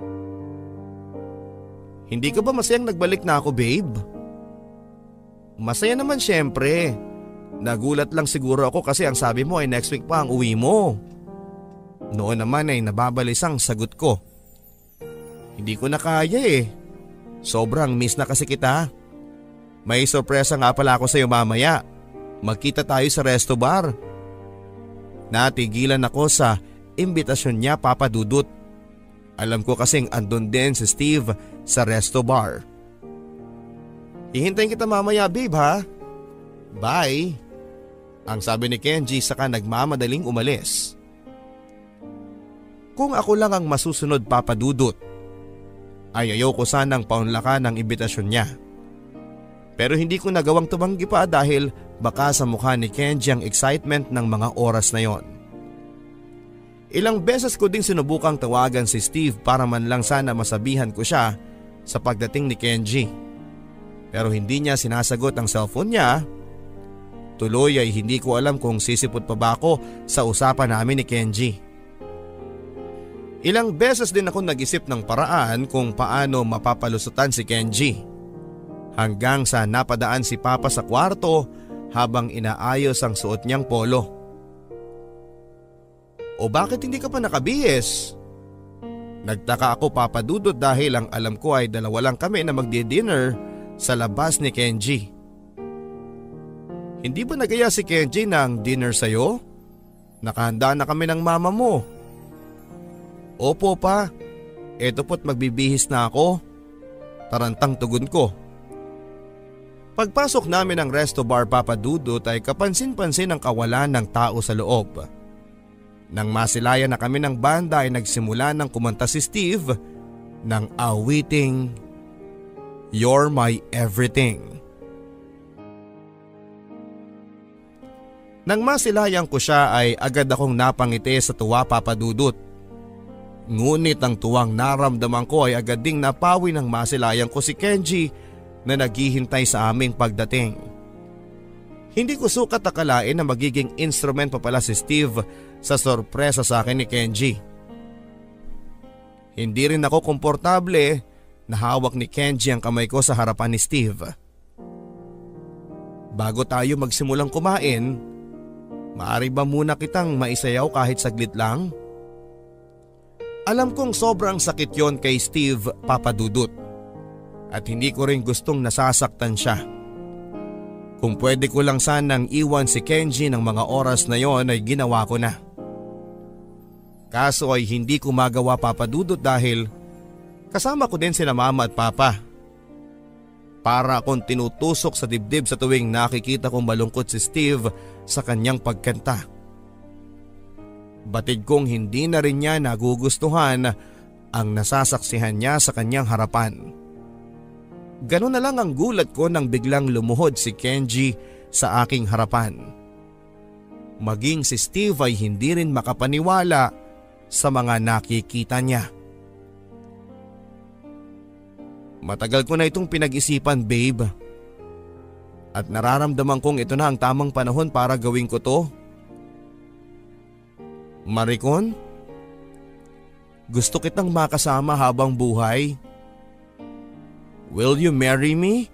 Hindi ka ba masayang nagbalik na ako babe? Masaya naman syempre. Nagulat lang siguro ako kasi ang sabi mo ay next week pa ang uwi mo. Noon naman ay nababalisang sagot ko. Hindi ko na kaya eh. Sobrang miss na kasi kita. May sorpresa nga pala ako sa iyo mamaya. Magkita tayo sa resto bar. Natigilan ako sa imbitasyon niya papadudot. Alam ko kasing andun din si Steve sa resto bar. Ihintayin kita mamaya babe ha. Bye. Ang sabi ni Kenji saka nagmamadaling umalis. Kung ako lang ang masusunod papadudot, ay ayaw ko sanang paunlakan ang imbitasyon niya. Pero hindi ko nagawang tumanggi pa dahil baka sa mukha ni Kenji ang excitement ng mga oras na yon. Ilang beses ko ding sinubukang tawagan si Steve para man lang sana masabihan ko siya sa pagdating ni Kenji. Pero hindi niya sinasagot ang cellphone niya. Tuloy ay hindi ko alam kung sisipot pa ba ako sa usapan namin ni Kenji. Ilang beses din ako nag-isip ng paraan kung paano mapapalusutan si Kenji. Hanggang sa napadaan si Papa sa kwarto habang inaayos ang suot niyang polo. O bakit hindi ka pa nakabihis? Nagtaka ako papadudot dahil ang alam ko ay dalawa lang kami na magdi-dinner sa labas ni Kenji. Hindi ba nagaya si Kenji ng dinner sa'yo? Nakahanda na kami ng mama mo. Opo pa, eto po't magbibihis na ako. Tarantang tugon ko. Pagpasok namin ng resto bar papadudot ay kapansin-pansin ang kawalan ng tao sa loob. Nang masilayan na kami ng banda ay nagsimula ng kumanta si Steve ng awiting You're My Everything. Nang masilayan ko siya ay agad akong napangiti sa tuwa papadudot. Ngunit ang tuwang naramdaman ko ay agad ding napawi ng masilayang ko si Kenji na naghihintay sa aming pagdating. Hindi ko sukat akalain na magiging instrument pa pala si Steve sa sorpresa sa akin ni Kenji. Hindi rin ako komportable na hawak ni Kenji ang kamay ko sa harapan ni Steve. Bago tayo magsimulang kumain, maaari ba muna kitang maisayaw kahit saglit lang? Alam kong sobrang sakit yon kay Steve, Papa Dudut. At hindi ko rin gustong nasasaktan siya. Kung pwede ko lang sanang iwan si Kenji ng mga oras na yon ay ginawa ko na. Kaso ay hindi ko magawa, Papa Dudut, dahil kasama ko din sina Mama at Papa. Para akong tinutusok sa dibdib sa tuwing nakikita kong malungkot si Steve sa kanyang pagkanta. Batid kong hindi na rin niya nagugustuhan ang nasasaksihan niya sa kanyang harapan. Ganun na lang ang gulat ko nang biglang lumuhod si Kenji sa aking harapan. Maging si Steve ay hindi rin makapaniwala sa mga nakikita niya. Matagal ko na itong pinag-isipan, babe. At nararamdaman kong ito na ang tamang panahon para gawin ko to. Maricon, gusto kitang makasama habang buhay. Will you marry me?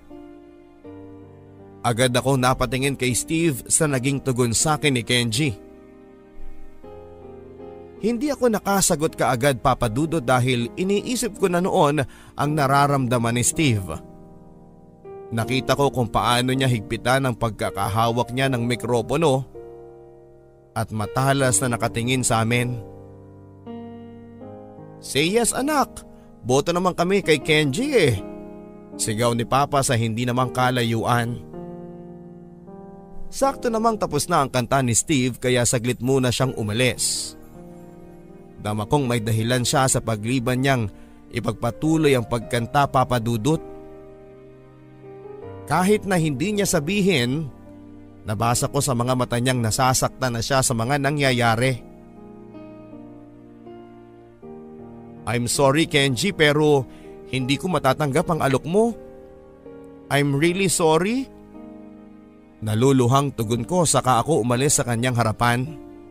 Agad ako napatingin kay Steve sa naging tugon sa akin ni Kenji. Hindi ako nakasagot kaagad, Papa Dudut, dahil iniisip ko na noon ang nararamdaman ni Steve. Nakita ko kung paano niya higpitan ang pagkakahawak niya ng mikropono at matalas na nakatingin sa amin. Say yes, anak, boto naman kami kay Kenji eh. Sigaw ni Papa sa hindi namang kalayuan. Sakto namang tapos na ang kanta ni Steve kaya saglit muna siyang umalis. Dama kong may dahilan siya sa pagliban niyang ipagpatuloy ang pagkanta, Papa Dudut. Kahit na hindi niya sabihin, nabasa ko sa mga mata niyang nasasaktan na siya sa mga nangyayari. I'm sorry, Kenji, pero hindi ko matatanggap ang alok mo. I'm really sorry. Naluluhang tugon ko saka ako umalis sa kanyang harapan.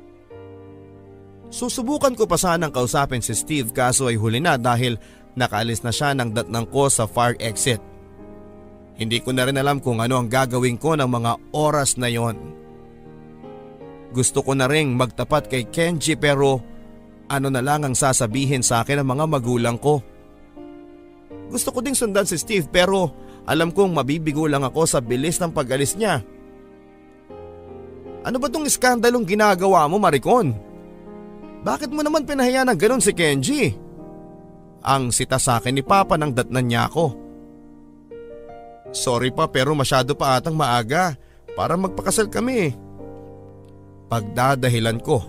Susubukan ko pa sanang kausapin si Steve kaso ay huli na dahil nakaalis na siya ng datnang ko sa fire exit. Hindi ko na rin alam kung ano ang gagawin ko ng mga oras na yon. Gusto ko na ring magtapat kay Kenji pero ano na lang ang sasabihin sa akin ng mga magulang ko. Gusto ko ding sundan si Steve pero alam kong mabibigo lang ako sa bilis ng pag-alis niya. Ano ba tong iskandalong ginagawa mo, Maricon? Bakit mo naman pinahiya ng ganun si Kenji? Ang sita sa akin ni Papa nang datnan niya ako. Sorry pa pero masyado pa atang maaga para magpakasal kami. Pagdadahilan ko.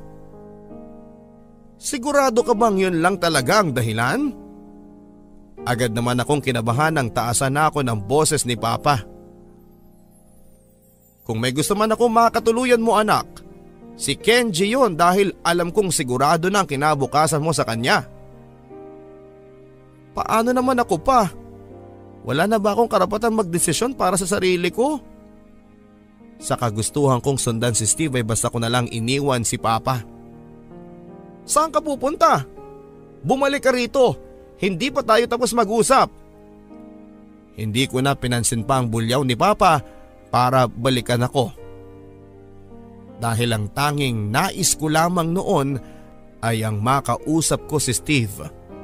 Sigurado ka bang yun lang talaga ang dahilan? Agad naman akong kinabahan nang taasan na ako ng boses ni Papa. Kung may gusto man akong makatuluyan mo, anak, si Kenji yun dahil alam kong sigurado na ang kinabukasan mo sa kanya. Paano naman ako pa? Wala na ba akong karapatan magdesisyon para sa sarili ko? Sa kagustuhan kong sundan si Steve ay basta ko na lang iniwan si Papa. Saan ka pupunta? Bumalik ka rito. Hindi pa tayo tapos mag-usap. Hindi ko na pinansin pa ang bulyaw ni Papa para balikan ako. Dahil ang tanging nais ko lamang noon ay ang makausap ko si Steve.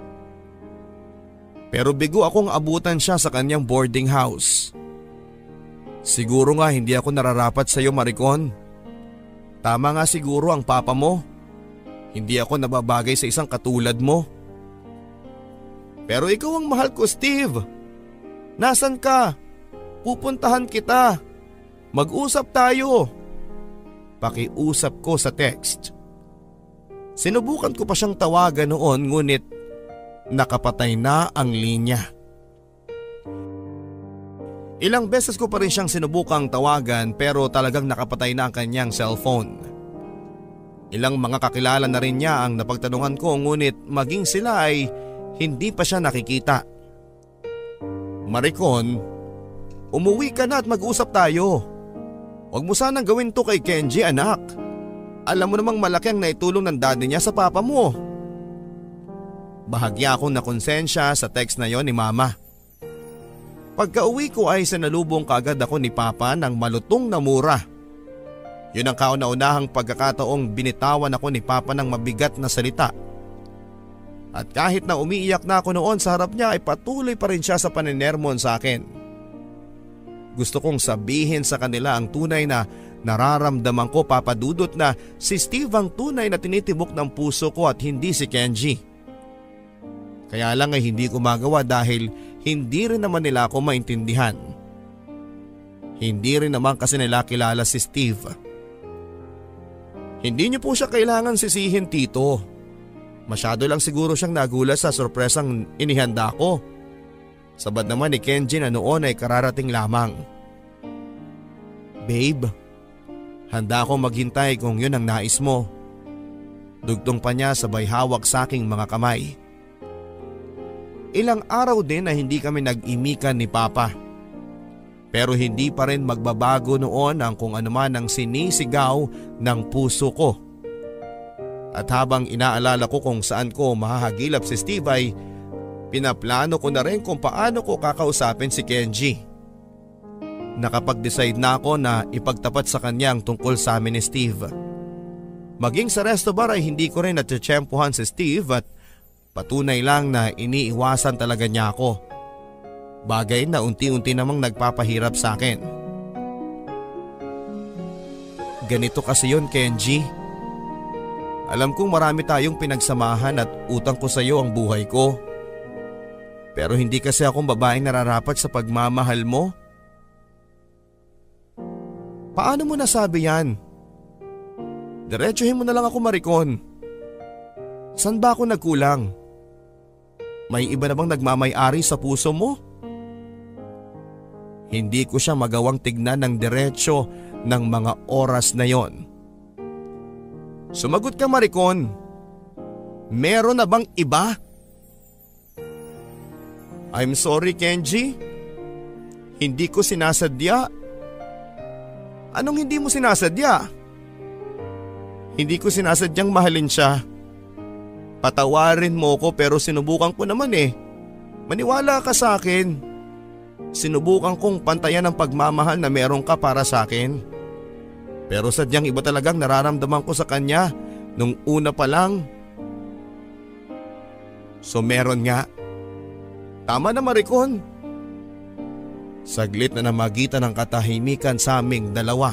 Pero bigo akong abutan siya sa kanyang boarding house. Siguro nga hindi ako nararapat sa iyo, Maricon. Tama nga siguro ang papa mo. Hindi ako nababagay sa isang katulad mo. Pero ikaw ang mahal ko, Steve. Nasaan ka? Pupuntahan kita. Mag-usap tayo. Pakiusap ko sa text. Sinubukan ko pa siyang tawagan noon ngunit nakapatay na ang linya. Ilang beses ko pa rin siyang sinubukang tawagan pero talagang nakapatay na ang kanyang cellphone. Ilang mga kakilala na rin niya ang napagtanungan ko, ngunit maging sila ay hindi pa siya nakikita. Maricon, umuwi ka na at mag-usap tayo. Huwag mo sanang gawin to kay Kenji, anak. Alam mo namang malaki ang naitulong ng daddy niya sa papa mo. Bahagya akong nakonsensya sa text na yon ni mama. Pagka uwi ko ay sinalubong kaagad ako ni papa ng malutong na mura. Yun ang kauna-unahang pagkakataong binitawan ako ni papa ng mabigat na salita. At kahit na umiiyak na ako noon sa harap niya ay patuloy pa rin siya sa paninermon sa akin. Gusto kong sabihin sa kanila ang tunay na nararamdaman ko, Papa Dudut, na si Steve ang tunay na tinitibok ng puso ko at hindi si Kenji. Kaya lang ay hindi ko magawa dahil hindi rin naman nila ako maintindihan. Hindi rin naman kasi nila kilala si Steve. Hindi niyo po siya kailangan sisihin, Tito. Masyado lang siguro siyang nagulat sa sorpresang inihanda ko. Sabad naman ni Kenji na noon ay kararating lamang. Babe, handa akong maghintay kung yun ang nais mo. Dugtong pa niya sabay hawak sa aking mga kamay. Ilang araw din na hindi kami nag-imikan ni Papa. Pero hindi pa rin magbabago noon ang kung anuman ang sinisigaw ng puso ko. At habang inaalala ko kung saan ko mahahagilap si Steve ay pinaplano ko na rin kung paano ko kakausapin si Kenji. Nakapag-decide na ako na ipagtapat sa kanya ang tungkol sa amin ni Steve. Maging sa resto bar ay hindi ko rin natsyempohan si Steve at patunay lang na iniiwasan talaga niya ako. Bagay na unti-unti namang nagpapahirap sa akin. Ganito kasi yun, Kenji. Alam kong marami tayong pinagsamahan at utang ko sa iyo ang buhay ko. Pero hindi kasi akong babaeng nararapat sa pagmamahal mo. Paano mo nasabi yan? Diretsuhin mo na lang ako, Maricon. San ba ako nagkulang? May iba na bang nagmamay-ari sa puso mo? Hindi ko siya magawang tignan ng diretsyo ng mga oras na yon. Sumagot ka, Maricon. Meron na bang iba? I'm sorry, Kenji. Hindi ko sinasadya. Anong hindi mo sinasadya? Hindi ko sinasadyang mahalin siya. Patawarin mo ko pero sinubukan ko naman eh. Maniwala ka sa akin. Sinubukan kong pantayan ang pagmamahal na meron ka para sa akin. Pero sadyang iba talagang nararamdaman ko sa kanya nung una pa lang. So meron nga. Tama na, Maricon. Saglit na namagitan ang katahimikan sa aming dalawa.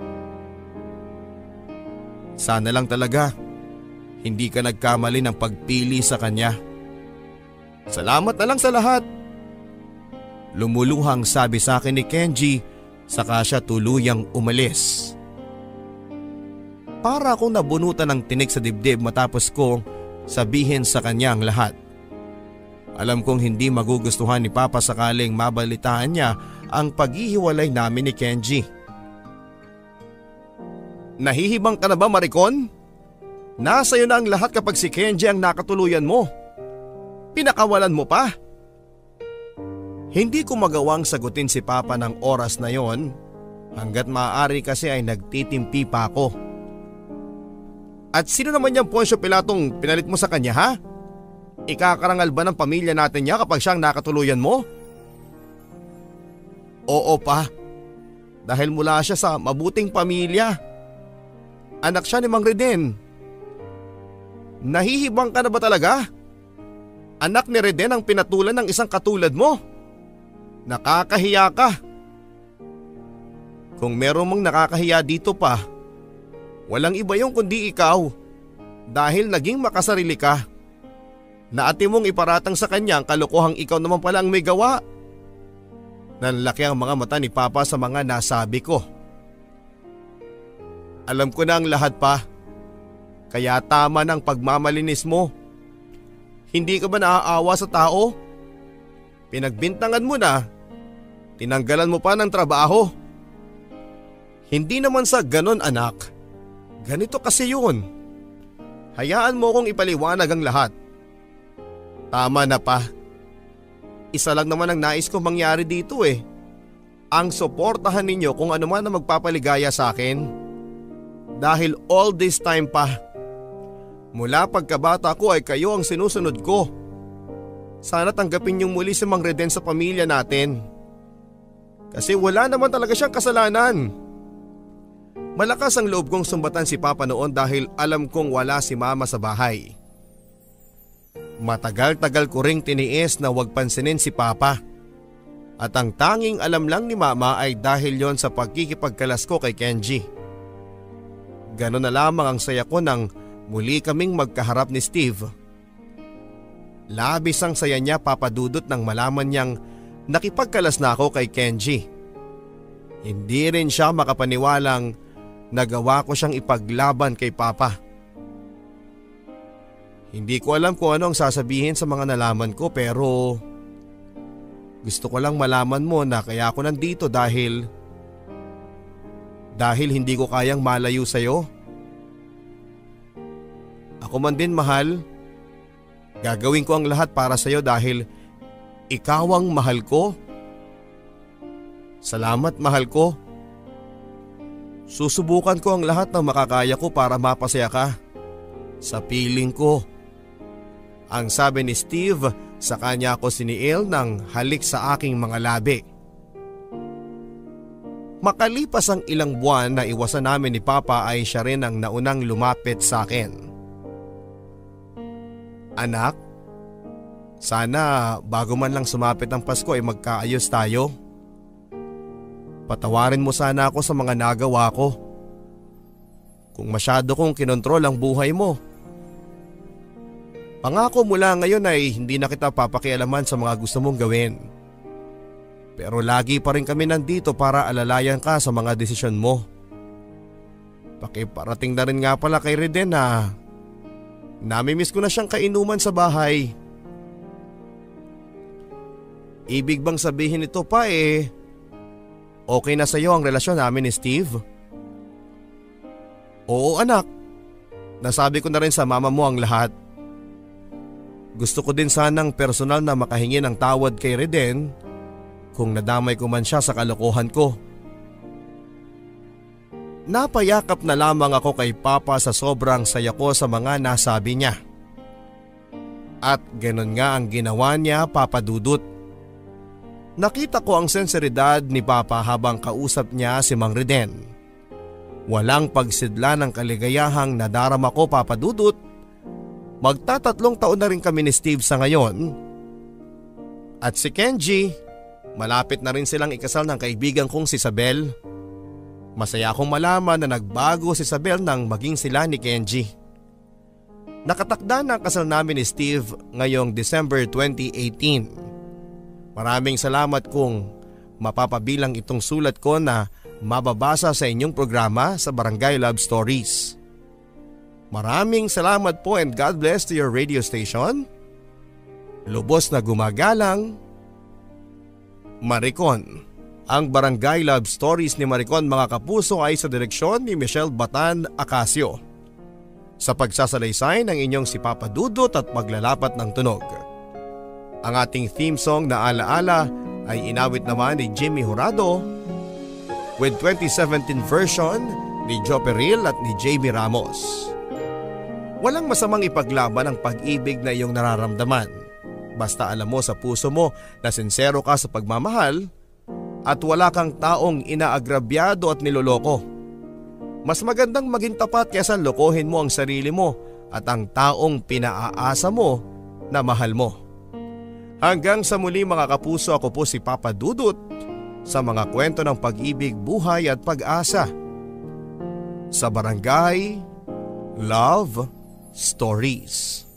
Sana lang talaga hindi ka nagkamali ng pagpili sa kanya. Salamat na lang sa lahat. Lumuluhang sabi sa akin ni Kenji, saka siya tuluyang umalis. Para akong nabunutan ng tinik sa dibdib matapos ko sabihin sa kanya ang lahat. Alam kong hindi magugustuhan ni Papa sakaling mabalitaan niya ang paghihiwalay namin ni Kenji. Nahihibang ka na ba, Maricon? Nasa iyo na ang lahat kapag si Kenji ang nakatuluyan mo. Pinakawalan mo pa. Hindi ko magawang sagutin si Papa ng oras na yon hanggat maaari kasi ay nagtitimpi pa ako. At sino naman yung Poncio Pilatong pinalit mo sa kanya, ha? Ikakarangal ba ng pamilya natin niya kapag siyang nakatuluyan mo? Oo pa. Dahil mula siya sa mabuting pamilya. Anak siya ni Mang Reden. Nahihibang ka na ba talaga? Anak ni Reden ang pinatulan ng isang katulad mo. Nakakahiya ka. Kung meron mong nakakahiya dito pa, walang iba yung kundi ikaw. Dahil naging makasarili ka. Naati mong iparatang sa kanya ang kalokohang ikaw naman pala ang may gawa. Nanlaki ang mga mata ni Papa sa mga nasabi ko. Alam ko na ang lahat pa. Kaya tama ng pagmamalinis mo. Hindi ka ba naaawa sa tao? Pinagbintangan mo na. Tinanggalan mo pa ng trabaho. Hindi naman sa ganon, anak. Ganito kasi yun. Hayaan mo kong ipaliwanag ang lahat. Tama na pa. Isa lang naman ang nais ko mangyari dito eh. Ang suportahan ninyo kung ano man ang magpapaligaya sa akin. Dahil all this time pa, mula pagkabata ko ay kayo ang sinusunod ko. Sana tanggapin niyong muli si Mang Reden sa pamilya natin. Kasi wala naman talaga siyang kasalanan. Malakas ang loob kong sumbatan si Papa noon dahil alam kong wala si Mama sa bahay. Matagal-tagal ko ring tiniis na huwag pansinin si Papa. At ang tanging alam lang ni Mama ay dahil yon sa pagkikipagkalas ko kay Kenji. Ganon na lamang ang saya ko nang muli kaming magkaharap ni Steve. Labis ang saya niya, Papa Dudut, nang malaman niyang nakipagkalas na ako kay Kenji. Hindi rin siya makapaniwalang nagawa ko siyang ipaglaban kay Papa. Hindi ko alam kung ano ang sasabihin sa mga nalaman ko pero gusto ko lang malaman mo na kaya ako nandito dahil dahil hindi ko kayang malayo sa'yo. Ako man din, mahal. Gagawin ko ang lahat para sa'yo dahil ikaw ang mahal ko. Salamat, mahal ko. Susubukan ko ang lahat ng makakaya ko para mapasaya ka. Sa piling ko. Ang sabi ni Steve sa kanya ako siniil ng halik sa aking mga labi. Makalipas ang ilang buwan na iwasan namin ni Papa ay siya rin ang naunang lumapit sa akin. Anak, sana bago man lang sumapit ang Pasko ay magkaayos tayo. Patawarin mo sana ako sa mga nagawa ko. Kung masyado kong kinontrol ang buhay mo. Pangako mula ngayon ay hindi na kita papakialaman sa mga gusto mong gawin. Pero lagi pa rin kami nandito para alalayan ka sa mga desisyon mo. Pakiparating na rin nga pala kay Reden na namimiss ko na siyang kainuman sa bahay. Ibig bang sabihin ito pa eh, okay na sa iyo ang relasyon namin ni Steve? Oo anak, nasabi ko na rin sa mama mo ang lahat. Gusto ko din sanang personal na makahingi ng tawad kay Reden kung nadamay ko man siya sa kalokohan ko. Napayakap na lamang ako kay Papa sa sobrang saya ko sa mga nasabi niya. At ganon nga ang ginawa niya, Papa Dudut. Nakita ko ang senseridad ni Papa habang kausap niya si Mang Reden. Walang pagsidla ng kaligayahang nadarama ko, Papa Dudut. Magtatatlong taon na rin kami ni Steve sa ngayon. At si Kenji, malapit na rin silang ikasal ng kaibigan kong si Isabel. Masaya akong malaman na nagbago si Isabel nang maging sila ni Kenji. Nakatakda na ang kasal namin ni Steve ngayong December twenty eighteen. Maraming salamat kung mapapabilang itong sulat ko na mababasa sa inyong programa sa Barangay Love Stories. Maraming salamat po and God bless to your radio station. Lubos na gumagalang, Maricon. Ang Barangay Love Stories ni Maricon, mga kapuso, ay sa direksyon ni Michelle Batan Acacio. Sa pagsasalaysay ng inyong si Papa Dudut at maglalapat ng tunog. Ang ating theme song na Alaala ay inawit naman ni Jimmy Jurado with twenty seventeen version ni Joe Peril at ni J B Ramos. Walang masamang ipaglaban ang pag-ibig na iyong nararamdaman. Basta alam mo sa puso mo na sincero ka sa pagmamahal at wala kang taong inaagrabyado at niloloko. Mas magandang maging tapat kaysa lokohin mo ang sarili mo at ang taong pinaaasa mo na mahal mo. Hanggang sa muli mga kapuso, ako po si Papa Dudut sa mga kwento ng pag-ibig, buhay at pag-asa sa Barangay Love Stories.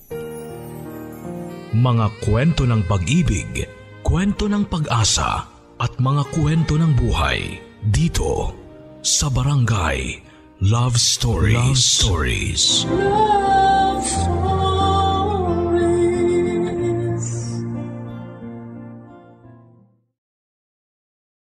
Mga kwento ng pag-ibig, kwento ng pag-asa at mga kwento ng buhay dito sa Barangay Love Stories. Love Stories. Love